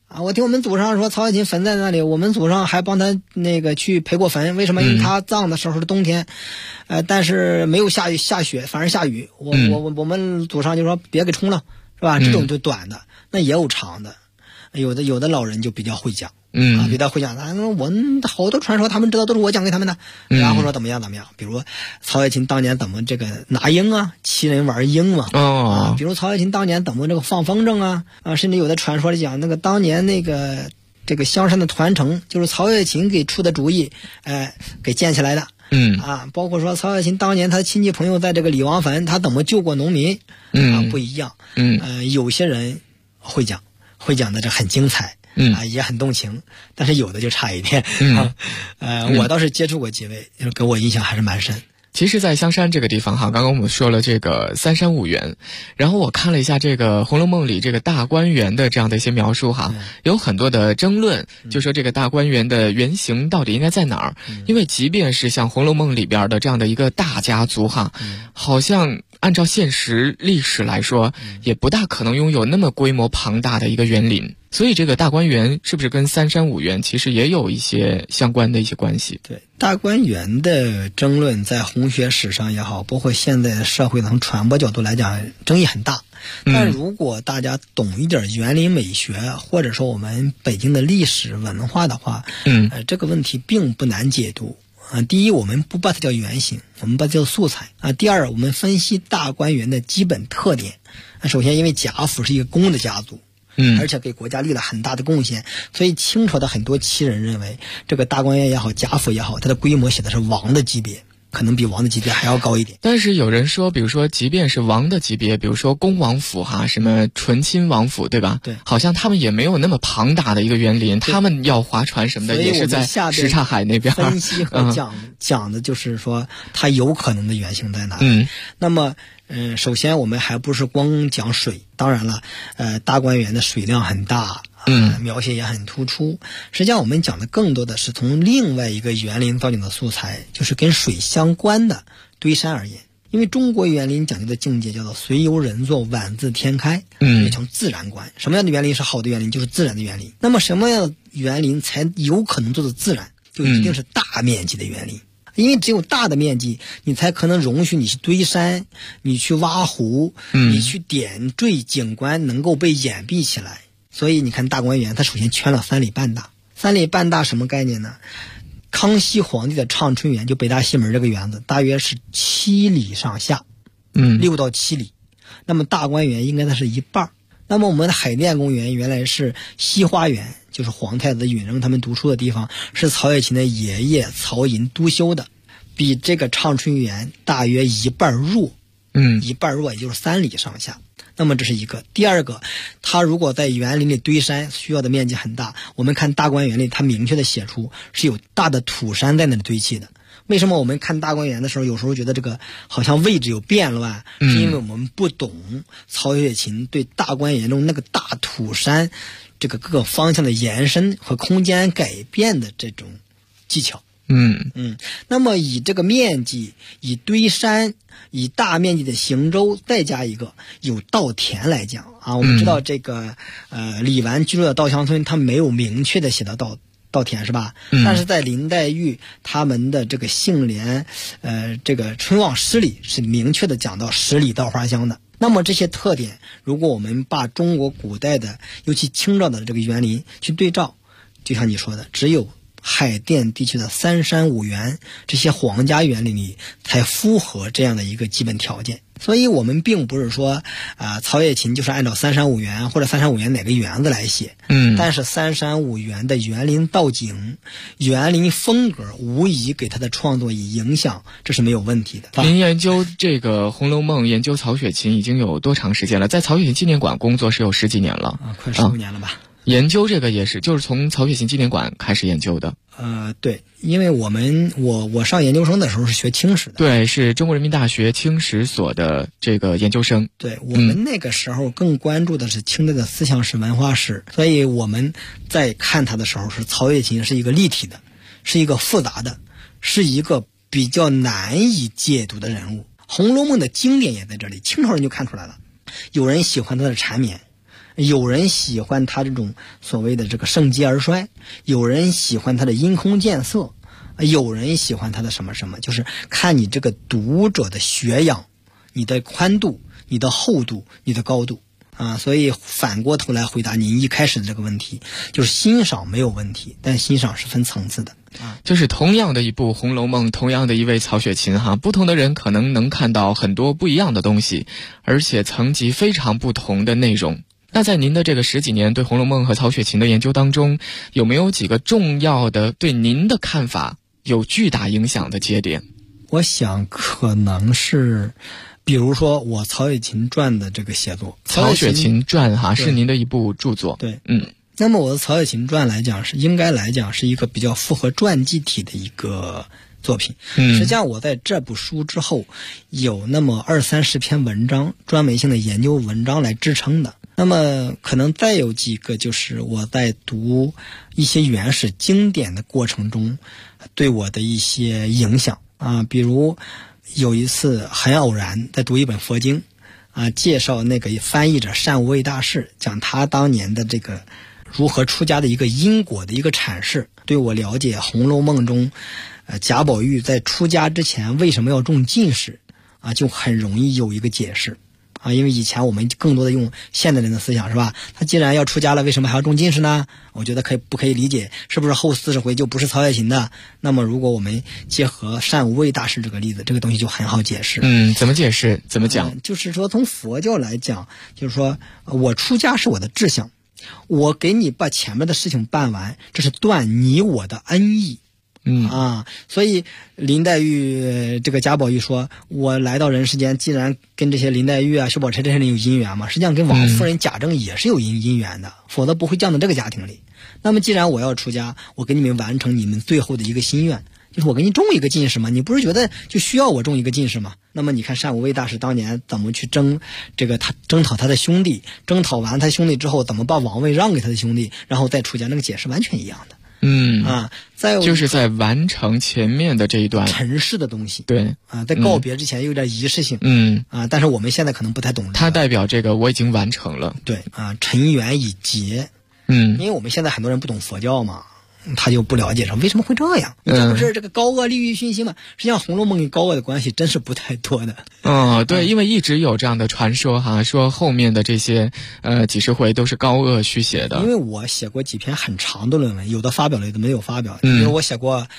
啊，我听我们祖上说曹雪芹坟在那里，我们祖上还帮他那个去陪过坟。为什么？因为他葬的时候是冬天，但是没有下雪，反而下雨。我们祖上就说别给冲了，是吧？这种就短的，那也有长的。有的老人就比较会讲，比较会讲。我们好多传说他们知道都是我讲给他们的，然后说怎么样，比如曹雪芹当年怎么这个拿鹰啊，七人玩鹰嘛，比如曹雪芹当年怎么这个放风筝啊，甚至有的传说里讲那个当年那个这个香山的团城就是曹雪芹给出的主意，给建起来的。包括说曹雪芹当年他亲戚朋友在这个李王坟，他怎么救过农民，不一样。有些人会讲的这很精彩，也很动情，但是有的就差一点。我倒是接触过几位，给我印象还是蛮深。 其实在香山这个地方哈，刚刚我们说了这个三山五园，然后我看了一下这个《红楼梦》里这个大观园的这样的一些描述哈，有很多的争论，就说这个大观园的原型到底应该在哪儿？因为即便是像《红楼梦》里边的这样的一个大家族哈，好像按照现实历史来说，也不大可能拥有那么规模庞大的一个园林。所以这个大观园是不是跟三山五园其实也有一些相关的一些关系？ 对，大观园的争论在红学史上也好，包括现在社会从传播角度来讲，争议很大。但如果大家懂一点园林美学，或者说我们北京的历史文化的话，这个问题并不难解读。第一，我们不把它叫原型，我们把它叫素材。第二，我们分析大观园的基本特点。首先，因为贾府是一个公的家族，而且给国家立了很大的贡献，所以清朝的很多旗人认为，这个大观园也好，贾府也好，它的规模写的是王的级别，可能比王的级别还要高一点。 但是有人说，比如说即便是王的级别，比如说恭王府哈，什么醇亲王府，对吧？ 对， 好像他们也没有那么庞大的一个园林，他们要划船什么的也是在什刹海那边。 分析和讲的就是说它有可能的原型在哪里。那么首先我们还不是光讲水，当然了，大观园的水量很大，描写也很突出。实际上我们讲的更多的是从另外一个园林造景的素材，就是跟水相关的堆山而言。因为中国园林讲究的境界叫做随游人作，晚自天开，也从自然观。什么样的园林是好的园林？就是自然的园林。那么什么样的园林才有可能做的自然？就一定是大面积的园林。因为只有大的面积，你才可能容许你去堆山，你去挖湖，你去点缀景观能够被掩蔽起来。所以你看大观园，它首先圈了3里半大。3里半大什么概念呢？康熙皇帝的畅春园，就北大西门这个园子，大约是7里上下，6到7里。那么大观园应该它是一半。那么我们的海淀公园原来是西花园，就是皇太子允禛他们读书的地方，是曹雪芹的爷爷曹寅督修的，比这个畅春园大约一半弱，一半弱也就是3里上下。那么这是一个。第二个，它如果在园林里堆山，需要的面积很大。我们看大观园里，它明确的写出是有大的土山在那里堆砌的。为什么我们看大观园的时候，有时候觉得这个好像位置有变乱，是因为我们不懂曹雪芹对大观园中那个大土山这个各个方向的延伸和空间改变的这种技巧。那么以这个面积，以堆山，以大面积的行舟，再加一个有稻田来讲我们知道这个李纨居住的稻香村，他没有明确的写到稻田是吧？但是在林黛玉他们的这个杏帘这个春望诗里是明确的讲到10里稻花香的。那么这些特点，如果我们把中国古代的尤其清朝的这个园林去对照，就像你说的，只有海淀地区的3山5园这些皇家园林里才符合这样的一个基本条件。所以我们并不是说曹雪芹就是按照3山5园或者3山5园哪个园子来写，但是3山5园的园林造景、园林风格无疑给他的创作以影响，这是没有问题的。 您研究这个《红楼梦》，研究曹雪芹已经有多长时间了？在曹雪芹纪念馆工作是有10几年了， 快15年了吧。 研究这个也是，就是从曹雪芹纪念馆开始研究的。 对，因为我上研究生的时候是学清史的， 对，是中国人民大学清史所的这个研究生。 对，我们那个时候更关注的是清代的思想史、文化史，所以我们在看它的时候，是曹雪芹是一个立体的，是一个复杂的，是一个比较难以解读的人物。《红楼梦》的经典也在这里，清朝人就看出来了，有人喜欢他的缠绵。 有人喜欢他这种所谓的这个盛极而衰，有人喜欢他的阴空见色，有人喜欢他的什么什么，就是看你这个读者的学养，你的宽度，你的厚度，你的高度啊。所以反过头来回答您一开始的这个问题，就是欣赏没有问题，但欣赏是分层次的。 就是同样的一部《红楼梦》，同样的一位曹雪芹不同的人可能能看到很多不一样的东西，而且层级非常不同的内容。那在您的这个10几年对《红楼梦》和曹雪芹的研究当中，有没有几个重要的对您的看法有巨大影响的节点？ 我想可能是比如说我曹雪芹传的这个写作， 曹雪芹传是您的一部著作。 对，那么我的曹雪芹传来讲应该来讲是一个比较符合传记体的一个作品。实际上我在这部书之后有那么20-30篇文章，专门性的研究文章来支撑的。那么可能再有几个就是我在读一些原始经典的过程中对我的一些影响啊，比如有一次很偶然在读一本佛经啊，介绍那个翻译者单无畏大师，讲他当年的这个如何出家的一个因果的一个阐释，对我了解《红楼梦》中贾宝玉在出家之前为什么要中进士啊，就很容易有一个解释啊。因为以前我们更多的用现代人的思想是吧，他既然要出家了，为什么还要中进士呢？我觉得不可以理解，是不是后40回就不是曹雪芹的？那么如果我们结合单无畏大师这个例子，这个东西就很好解释。 怎么解释？怎么讲？ 就是说从佛教来讲，就是说我出家是我的志向，我给你把前面的事情办完，这是断你我的恩义。所以林黛玉这个贾宝玉说，我来到人世间，既然跟这些林黛玉啊、薛宝钗这些人有姻缘嘛，实际上跟王夫人贾政也是有姻缘的，否则不会降到这个家庭里。那么既然我要出家，我给你们完成你们最后的一个心愿，就是我给你中一个进士嘛，你不是觉得就需要我中一个进士吗？那么你看单无畏大师当年怎么去征讨他的兄弟，征讨完他兄弟之后怎么把王位让给他的兄弟，然后再出家，那个解释完全一样的。 就是在完成前面的这一段尘世的东西。 对在告别之前有点仪式性。但是我们现在可能不太懂。 它代表这个我已经完成了。 对尘缘已结。因为我们现在很多人不懂佛教嘛，他就不了解为什么会这样。这不是这个高恶利欲熏心吗？实际上《红楼梦》跟高恶的关系真是不太多的。 对，因为一直有这样的传说说后面的这些几十回都是高恶续写的。 因为我写过几篇很长的论文，有的发表了，有的没有发表。比如我写过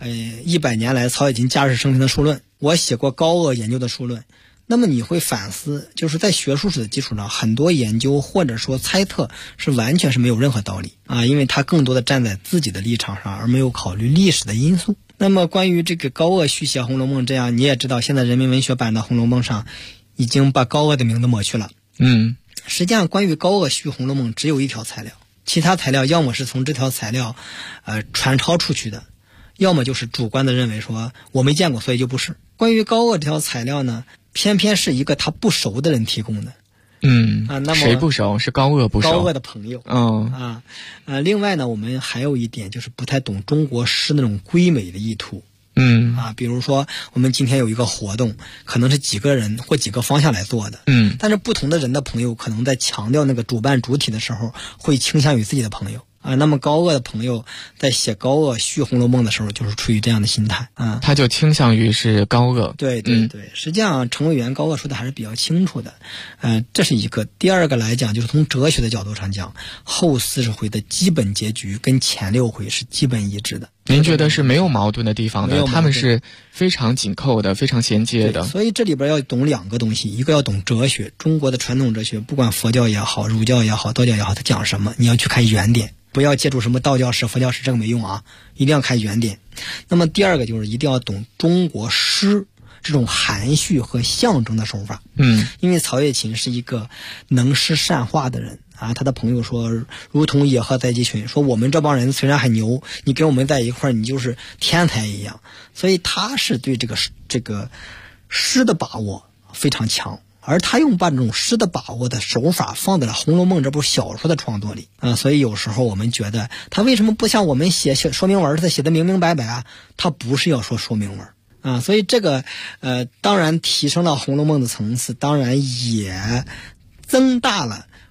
100年来曹雪芹假日生平的述论，我写过高恶研究的述论。那么你会反思，就是在学术史的基础上，很多研究或者说猜测是完全是没有任何道理因为它更多的站在自己的立场上，而没有考虑历史的因素。那么关于这个高恶续写《红楼梦》，这样你也知道，现在人民文学版的《红楼梦》上已经把高恶的名字抹去了。实际上关于高恶续《红楼梦》只有一条材料，其他材料要么是从这条材料传抄出去的，要么就是主观的认为说我没见过，所以就不是。关于高恶这条材料呢，偏偏是一个他不熟的人提供的。 那么谁不熟？是高恶不熟。 高恶的朋友。另外呢，我们还有一点就是不太懂中国诗那种归美的意图。比如说我们今天有一个活动，可能是几个人或几个方向来做的。但是不同的人的朋友可能在强调那个主办主体的时候，会倾向于自己的朋友。那么高恶的朋友在写高恶续《红楼梦》的时候，就是出于这样的心态他就倾向于是高恶。 对，实际上程委员高恶说的还是比较清楚的。这是一个。第二个来讲，就是从哲学的角度上讲，后40回的基本结局跟前6回是基本一致的。 您觉得是没有矛盾的地方的？他们是非常紧扣的，非常衔接的。 所以这里边要懂2个东西，一个要懂哲学，中国的传统哲学，不管佛教也好，儒教也好，道教也好，它讲什么，你要去看原点，不要借助什么道教史、佛教史，这个没用一定要看原点。那么第二个就是一定要懂中国诗这种含蓄和象征的手法。因为曹雪芹是一个能诗善画的人他的朋友说，如同野鹤在鸡群，说我们这帮人虽然很牛，你跟我们在一块儿，你就是天才一样。所以他是对这个诗的把握非常强，而他把这种诗的把握的手法放在了《红楼梦》这部小说的创作里所以有时候我们觉得他为什么不像我们写说明文似的写的明明白白他不是要说明文所以这个当然提升了《红楼梦》的层次，当然也增大了《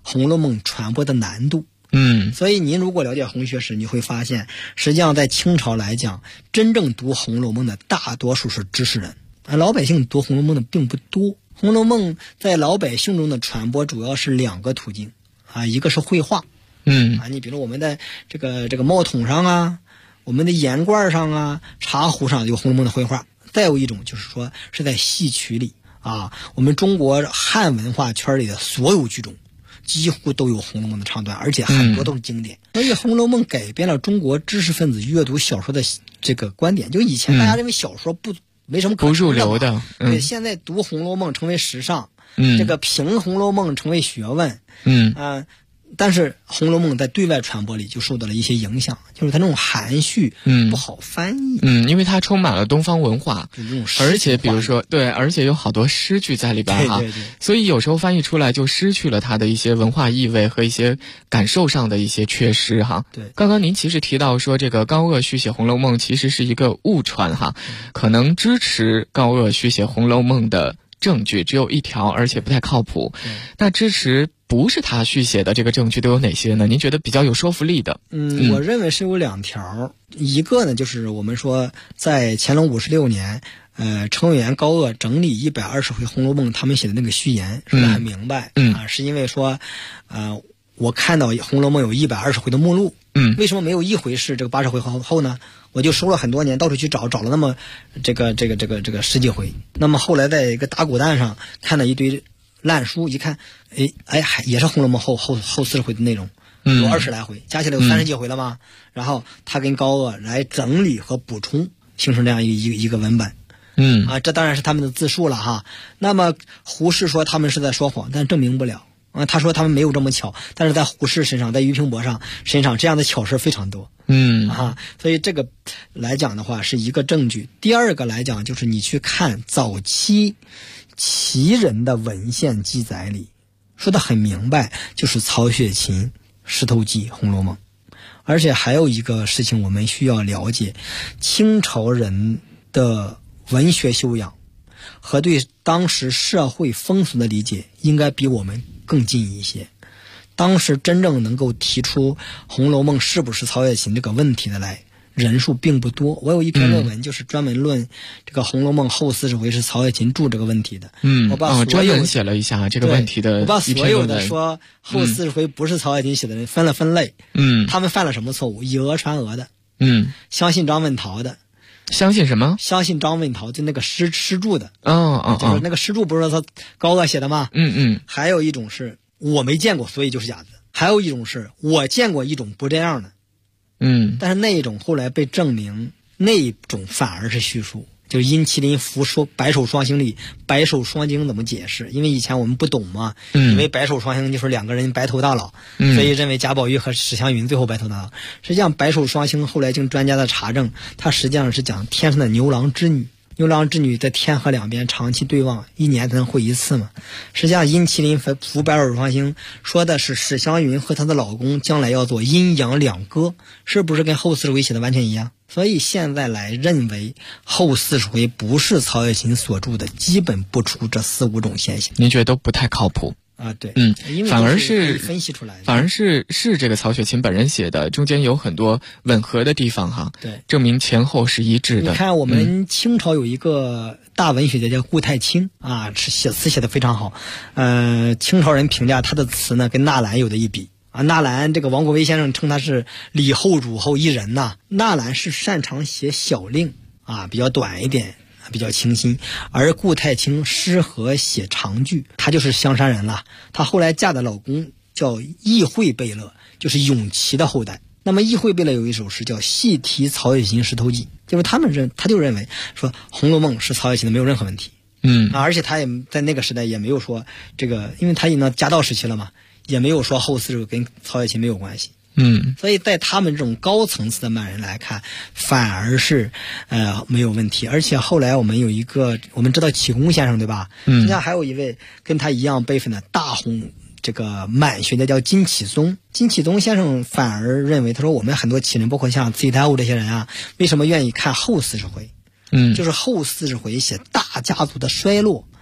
红楼梦》传播的难度。所以您如果了解红学史，你会发现，实际上在清朝来讲，真正读《红楼梦》的大多数是知识人，老百姓读《红楼梦》的并不多。《红楼梦》在老百姓中的传播主要是2个途径一个是绘画，你比如我们的这个帽筒上啊，我们的盐罐上啊，茶壶上有《红楼梦》的绘画。再有一种就是说是在戏曲里我们中国汉文化圈里的所有剧种几乎都有《红楼梦》的唱段，而且很多都是经典。所以《红楼梦》改变了中国知识分子阅读小说的这个观点。就以前大家认为小说没什么可不入流的， 对，现在读《红楼梦》成为时尚，这个评《红楼梦》成为学问，但是《红楼梦》在对外传播里就受到了一些影响，就是它那种含蓄不好翻译， 因为它充满了东方文化，而且比如说对，而且有好多诗句在里边对， 所以有时候翻译出来就失去了它的一些文化意味和一些感受上的一些缺失对， 刚刚您其实提到说这个高鹗续写《红楼梦》其实是一个误传可能支持高鹗续写《红楼梦》的证据只有一条，而且不太靠谱。那支持不是他续写的这个证据都有哪些呢？您觉得比较有说服力的？ 我认为是有2条。一个呢，就是我们说在乾隆56年，程远元、高鹗整理120回《红楼梦》，他们写的那个序言说得很明白，是因为说，我看到《红楼梦》有120回的目录，为什么没有一回是这个80回后呢？我就收了很多年，到处去找了那么这个10几回。那么后来在一个打鼓蛋上看了一堆烂书，一看，也是《红楼梦》后40回的内容，有20来回，加起来有30几回了吗？然后他跟高鹗来整理和补充，形成这样一个文本。这当然是他们的自述了那么胡适说他们是在说谎，但证明不了。他说他们没有这么巧，但是在胡适身上，在俞平伯身上这样的巧事非常多。所以这个来讲的话是一个证据。第二个来讲就是你去看早期旗人的文献记载里说得很明白，就是曹雪芹、石头记、红楼梦。而且还有一个事情我们需要了解，清朝人的文学修养和对当时社会风俗的理解应该比我们更近一些。当时真正能够提出《红楼梦》是不是曹雪芹这个问题的来人数并不多。我有一篇论文就是专门论这个《红楼梦》后40回是曹雪芹注这个问题的。我把专门写了一下这个问题的一篇论文。 我把所有的说后40回不是曹雪芹写的人分了分类。他们犯了什么错误？以讹传讹的。相信张问陶的。 相信什么？ 相信张问陶，就那个诗注的。就是那个诗注不是他高鹗写的吗？还有一种是我没见过，所以就是假的。还有一种是我见过一种不这样的。但是那一种后来被证明，那一种反而是叙述。就是殷麒麟符说白首双星里白首双精怎么解释？因为以前我们不懂嘛，以为白首双星就是2个人白头到老，所以认为贾宝玉和史湘云最后白头到老。实际上白首双星后来经专家的查证，它实际上是讲天上的牛郎织女。牛郎织女在天河两边长期对望，1年才能会一次嘛。实际上殷麒麟符白首双星说的是史湘云和她的老公将来要做阴阳两隔，是不是跟后40回写的完全一样？所以现在来认为后40回不是曹雪芹所著的，基本不出这4、5种现象。 您觉得都不太靠谱？ 对， 反而是分析出来的， 反而是这个曹雪芹本人写的，中间有很多吻合的地方对， 证明前后是一致的。 你看我们清朝有一个大文学家叫顾太清写词写得非常好。清朝人评价他的词呢跟纳兰有的一比。纳兰这个王国维先生称他是李后主后一人纳兰是擅长写小令比较短一点，比较清新，而顾太清适合写长句。她就是香山人了，她后来嫁的老公叫懿惠贝勒，就是永琪的后代。那么懿惠贝勒有一首诗叫《细题曹雪芹石头记》，就是他就认为说《红楼梦》是曹雪芹的没有任何问题。而且他也在那个时代也没有说这个，因为他已经到嘉道时期了嘛，也没有说后40跟曹雪芹没有关系。所以在他们这种高层次的满人来看，反而是没有问题。而且后来我们知道启功先生对吧？现在还有一位跟他一样辈分的大红这个满学家叫金启宗。金启宗先生反而认为，他说我们很多启人，包括像慈禧太后这些人为什么愿意看后40回？就是后40回写大家族的衰落，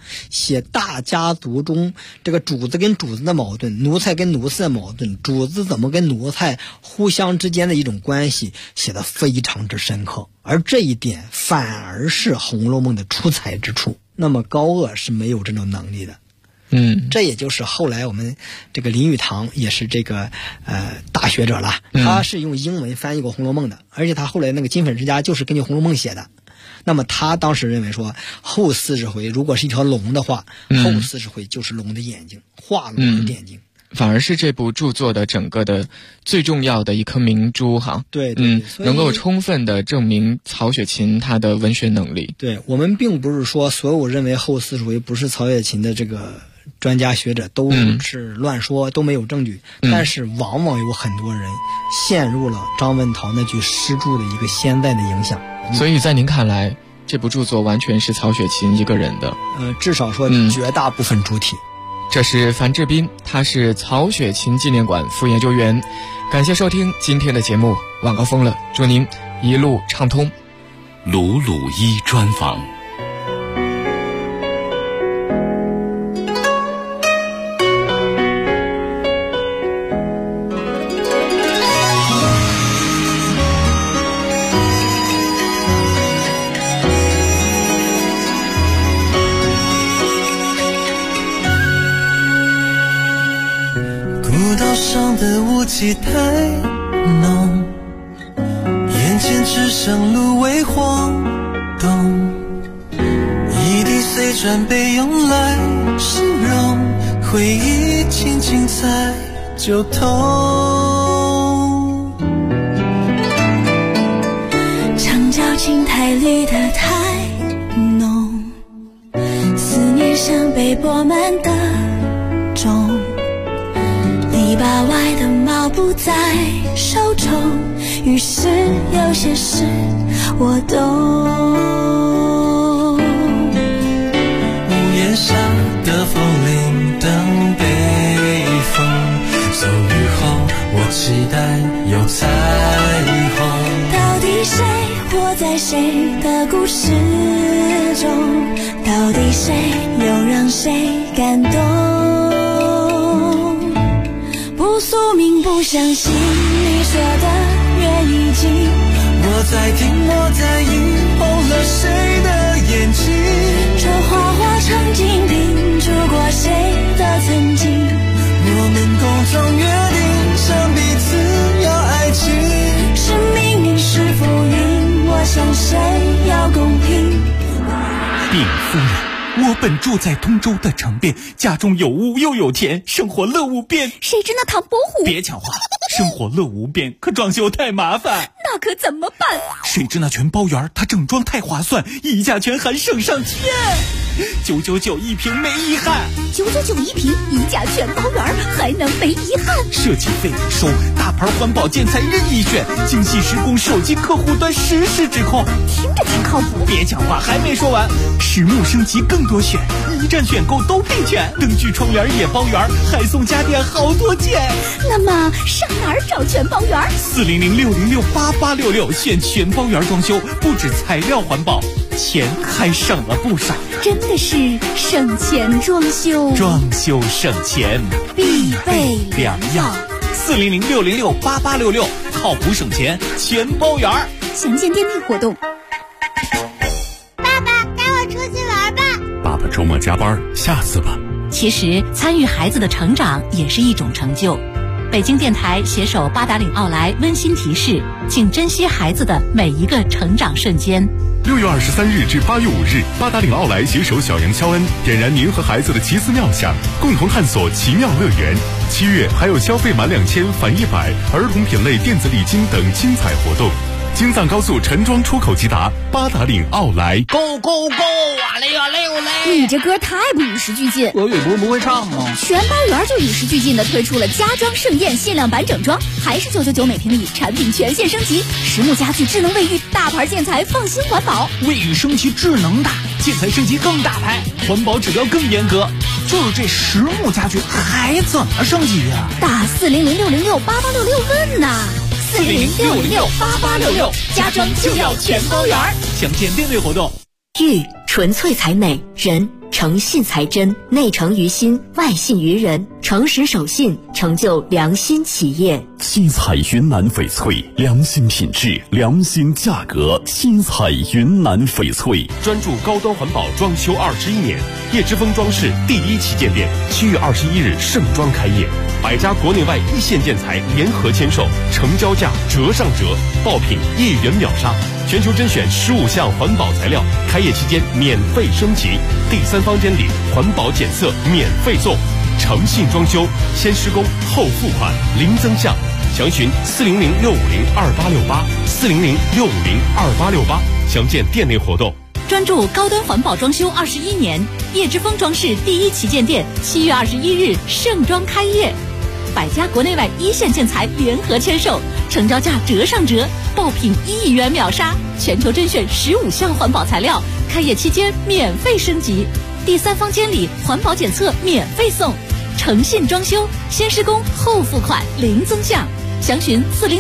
写大家族中这个主子跟主子的矛盾，奴才跟奴才的矛盾，主子怎么跟奴才互相之间的一种关系，写得非常之深刻。而这一点反而是《红楼梦》的出彩之处。那么高鹗是没有这种能力的。这也就是后来我们这个林语堂也是这个大学者了，他是用英文翻译过《红楼梦》的，而且他后来那个金粉之家就是根据《红楼梦》写的。那么他当时认为说，后40回如果是一条龙的话，后40回就是龙的眼睛，画龙的眼睛。 反而是这部著作的整个的最重要的一颗明珠哈。 对， 能够充分的证明曹雪芹他的文学能力。 对，我们并不是说所有认为后40回不是曹雪芹的这个专家学者都是乱说，都没有证据，但是往往有很多人陷入了张文陶那句诗注的一个现在的影响。 所以在您看来，这部著作完全是曹雪芹一个人的？ 至少说绝大部分主体。 这是樊志斌，他是曹雪芹纪念馆副研究员。感谢收听今天的节目，晚高峰了，祝您一路畅通。 鲁鲁一专访。 上的雾气太浓，眼前只剩芦苇晃动，一滴碎砖被用来形容，回忆轻轻踩就痛。 墙角青苔绿得太浓，思念像被播满的钟，篱笆外的猫不在手中，于是有些事我懂。 屋檐下的风铃等北风，走雨后我期待有彩虹。 到底谁活在谁的故事中？到底谁又让谁感动？不宿命，不相信你说的约已经。 我在听，我在意，红了谁的眼睛？ 这花花曾经拼出过谁的曾经？ 我们共同约定，想彼此要爱情。 是命运，是浮云，我想谁要公平？ 禀夫人，我本住在通州的城边，家中有屋又有田，生活乐无边。 谁知那唐伯虎？ 别抢话，生活乐无边，可装修太麻烦。 那可怎么办？ 谁知那全包园，它整装太划算，溢价全含省上千，999一平没遗憾。 999一平，溢价全包园，还能没遗憾？ 设计费收，大牌环保建材任意选，精细施工，手机客户端实时指控。 听着挺靠谱。 别讲话，还没说完。实木升级更多选，一站选购都备全，灯具窗帘也包圆，还送家电好多件。 那么上哪儿找全包园？400-606-8866，选全包园装修，不止材料环保，钱还省了不少。真的是省钱装修， 装修省钱必备良药。 400-606-8866，靠谱省钱全包圆。 详见店内活动。 爸爸，带我出去玩吧。 爸爸周末加班，下次吧。 其实参与孩子的成长也是一种成就。北京电台携手八达岭奥莱温馨提示，请珍惜孩子的每一个成长瞬间。 6月23日至8月5日，八达岭奥莱携手小杨肖恩，点燃您和孩子的奇思妙想，共同探索奇妙乐园。7月还有消费满2000返100，儿童品类电子礼金等精彩活动。京藏高速陈庄出口即达，八达岭奥莱。 Go go go！ 哇嘞哇嘞哇嘞！ 你这歌太不与时俱进。 我也不会唱吗？ 全包园就与时俱进的推出了家装盛宴限量版整装，还是999每平米，产品全线升级，实木家具、智能卫浴、大牌建材，放心环保。 卫浴升级智能大，建材升级更大牌，环保指标更严格。就是这实木家具还怎么升级呀？ 打400-606-8866问呐！400-606-8866，家装就要全包圆。 详见店内活动。 玉纯粹才美，人诚信才真，内诚于心，外信于人，诚实守信，成就良心企业。 新彩云南翡翠，良心品质，良心价格。新彩云南翡翠专注高端环保装修21年，叶之峰装饰第1旗舰店7月21日盛装开业，100家国内外一线建材联合签售，成交价折上折，爆品1元秒杀，全球甄选15项环保材料，开业期间免费升级，第3方监理环保检测免费送，诚信装修，先施工后付款，零增项，详询400-650-2868，400-650-2868，详见店内活动。 专注高端环保装修21年，叶之峰装饰第1旗舰店7月21日盛装开业，100家国内外一线建材联合签售，成交价折上折，爆品1亿元秒杀，全球甄选15项环保材料，开业期间免费升级，第3方监理环保检测免费送，诚信装修，先施工后付款，零增项，详询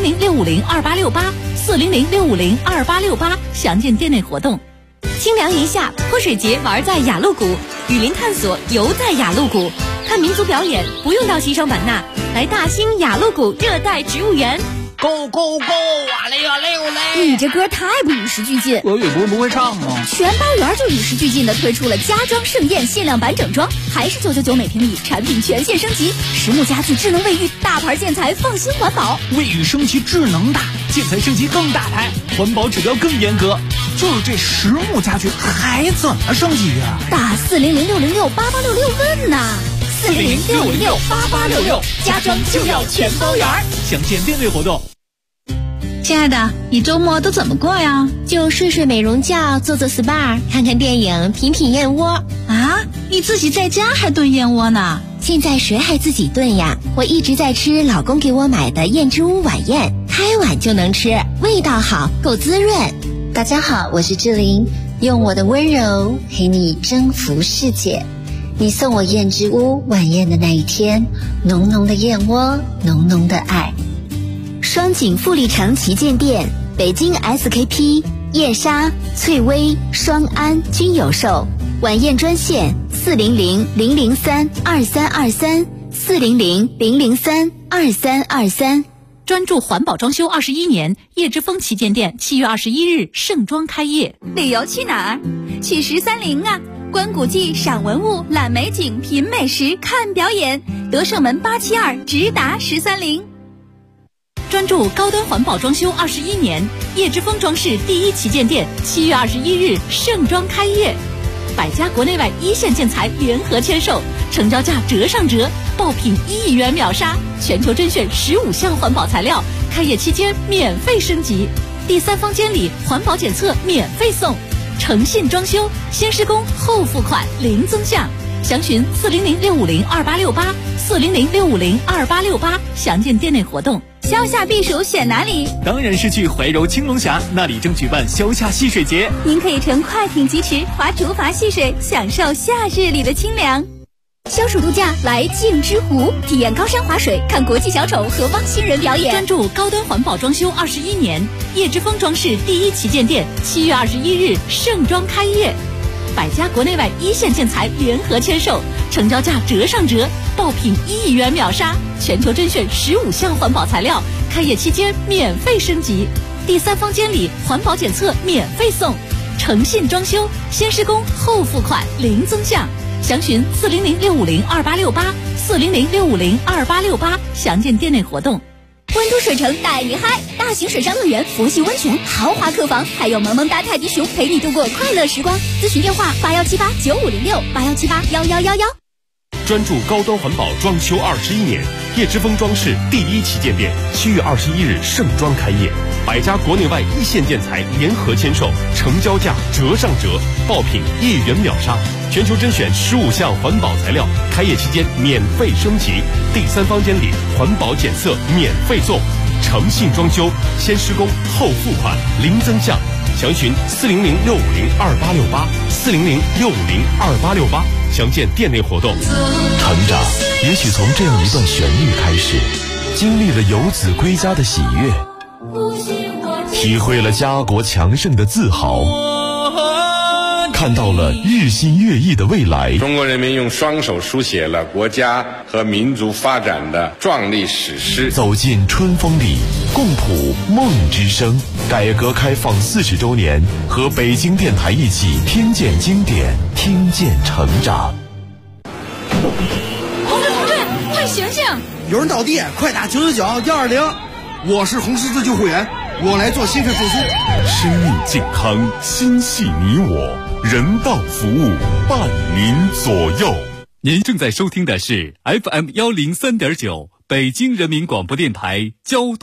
400-650-2868，400-650-2868，详见店内活动。 清凉一夏，泼水节玩在雅鹿谷，雨林探索游在雅鹿谷，看民族表演不用到西双版纳，来大兴雅鹿谷热带植物园。 Go go go！ 哇嘞哇嘞哇嘞！ 你这歌太不与时俱进。 俄语不会唱吗？ 全包圆就与时俱进的推出了家装盛宴限量版整装，还是999每平米，产品全线升级，实木家具、智能卫浴、大牌建材，放心环保。 卫浴升级智能大，建材升级更大牌，环保指标更严格。就是这实木家具还怎么升级啊？ 打400-606-8866问呐！400-606-8866，家装就要全包圆。 详见店内活动。 亲爱的，你周末都怎么过呀？ 就睡睡美容觉，做做 SPA， 看看电影，品品燕窝。 啊，你自己在家还炖燕窝呢？ 现在谁还自己炖呀？我一直在吃老公给我买的燕之屋晚宴，开碗就能吃，味道好，够滋润。 大家好，我是志玲，用我的温柔陪你征服世界。你送我燕之屋晚宴的那一天，浓浓的燕窝，浓浓的爱。 双井富力城旗舰店，北京 SKP、燕莎、翠微、双安均有售。晚宴专线400-003-2323，400-003-2323。 专注环保装修21年，叶之峰旗舰店7月21日盛装开业。 旅游去哪儿？去13陵啊！观古迹、赏文物、览美景、品美食、看表演，德胜门872直达13陵。 专注高端环保装修21年，叶之峰装饰第1旗舰店7月21日盛装开业，100家国内外一线建材联合签售，成交价折上折，爆品1亿元秒杀，全球甄选15项环保材料，开业期间免费升级，第3方监理环保检测免费送，诚信装修，先施工后付款，零增项，详询400-650-2868，400-650-2868，详见店内活动。 消夏避暑选哪里？ 当然是去怀柔青龙峡，那里正举办消夏戏水节。 您可以乘快艇疾驰，划竹筏戏水，享受夏日里的清凉。消暑度假来镜之湖，体验高山滑水，看国际小丑和汪星人表演。 专注高端环保装修21年，叶之峰装饰第1旗舰店7月21日盛装开业，100家国内外一线建材联合签售，成交价折上折，爆品1亿元秒杀，全球甄选15项环保材料，开业期间免费升级，第3方监理环保检测免费送，诚信装修，先施工后付款，零增项，详询400-650-2868，400-650-2868，详见店内活动。 温都水城带你嗨，大型水上乐园、佛系温泉、豪华客房，还有萌萌哒泰迪熊陪你度过快乐时光。咨询电话81789506，81781111。 专注高端环保装修21年，叶之峰装饰第1旗舰店7月21日盛装开业，100家国内外一线建材联合签售，成交价折上折，爆品1元秒杀，全球甄选15项环保材料，开业期间免费升级，第3方监理环保检测免费送，诚信装修，先施工后付款，零增项，详询400-650-2868，400-650-2868，详见店内活动。 成长也许从这样一段旋律开始，经历了游子归家的喜悦，体会了家国强盛的自豪， 看到了日新月异的未来。 中国人民用双手书写了国家和民族发展的壮丽史诗。 走进春风里，共谱梦之声。改革开放40周年，和北京电台一起听见经典，听见成长。 同志，快醒醒！ 有人倒地，快打999-120。我是红十字救护员，我来做心肺复苏。 生命健康，心系你我，人道服务伴您左右。 您正在收听的是 FM103.9北京人民广播电台交通。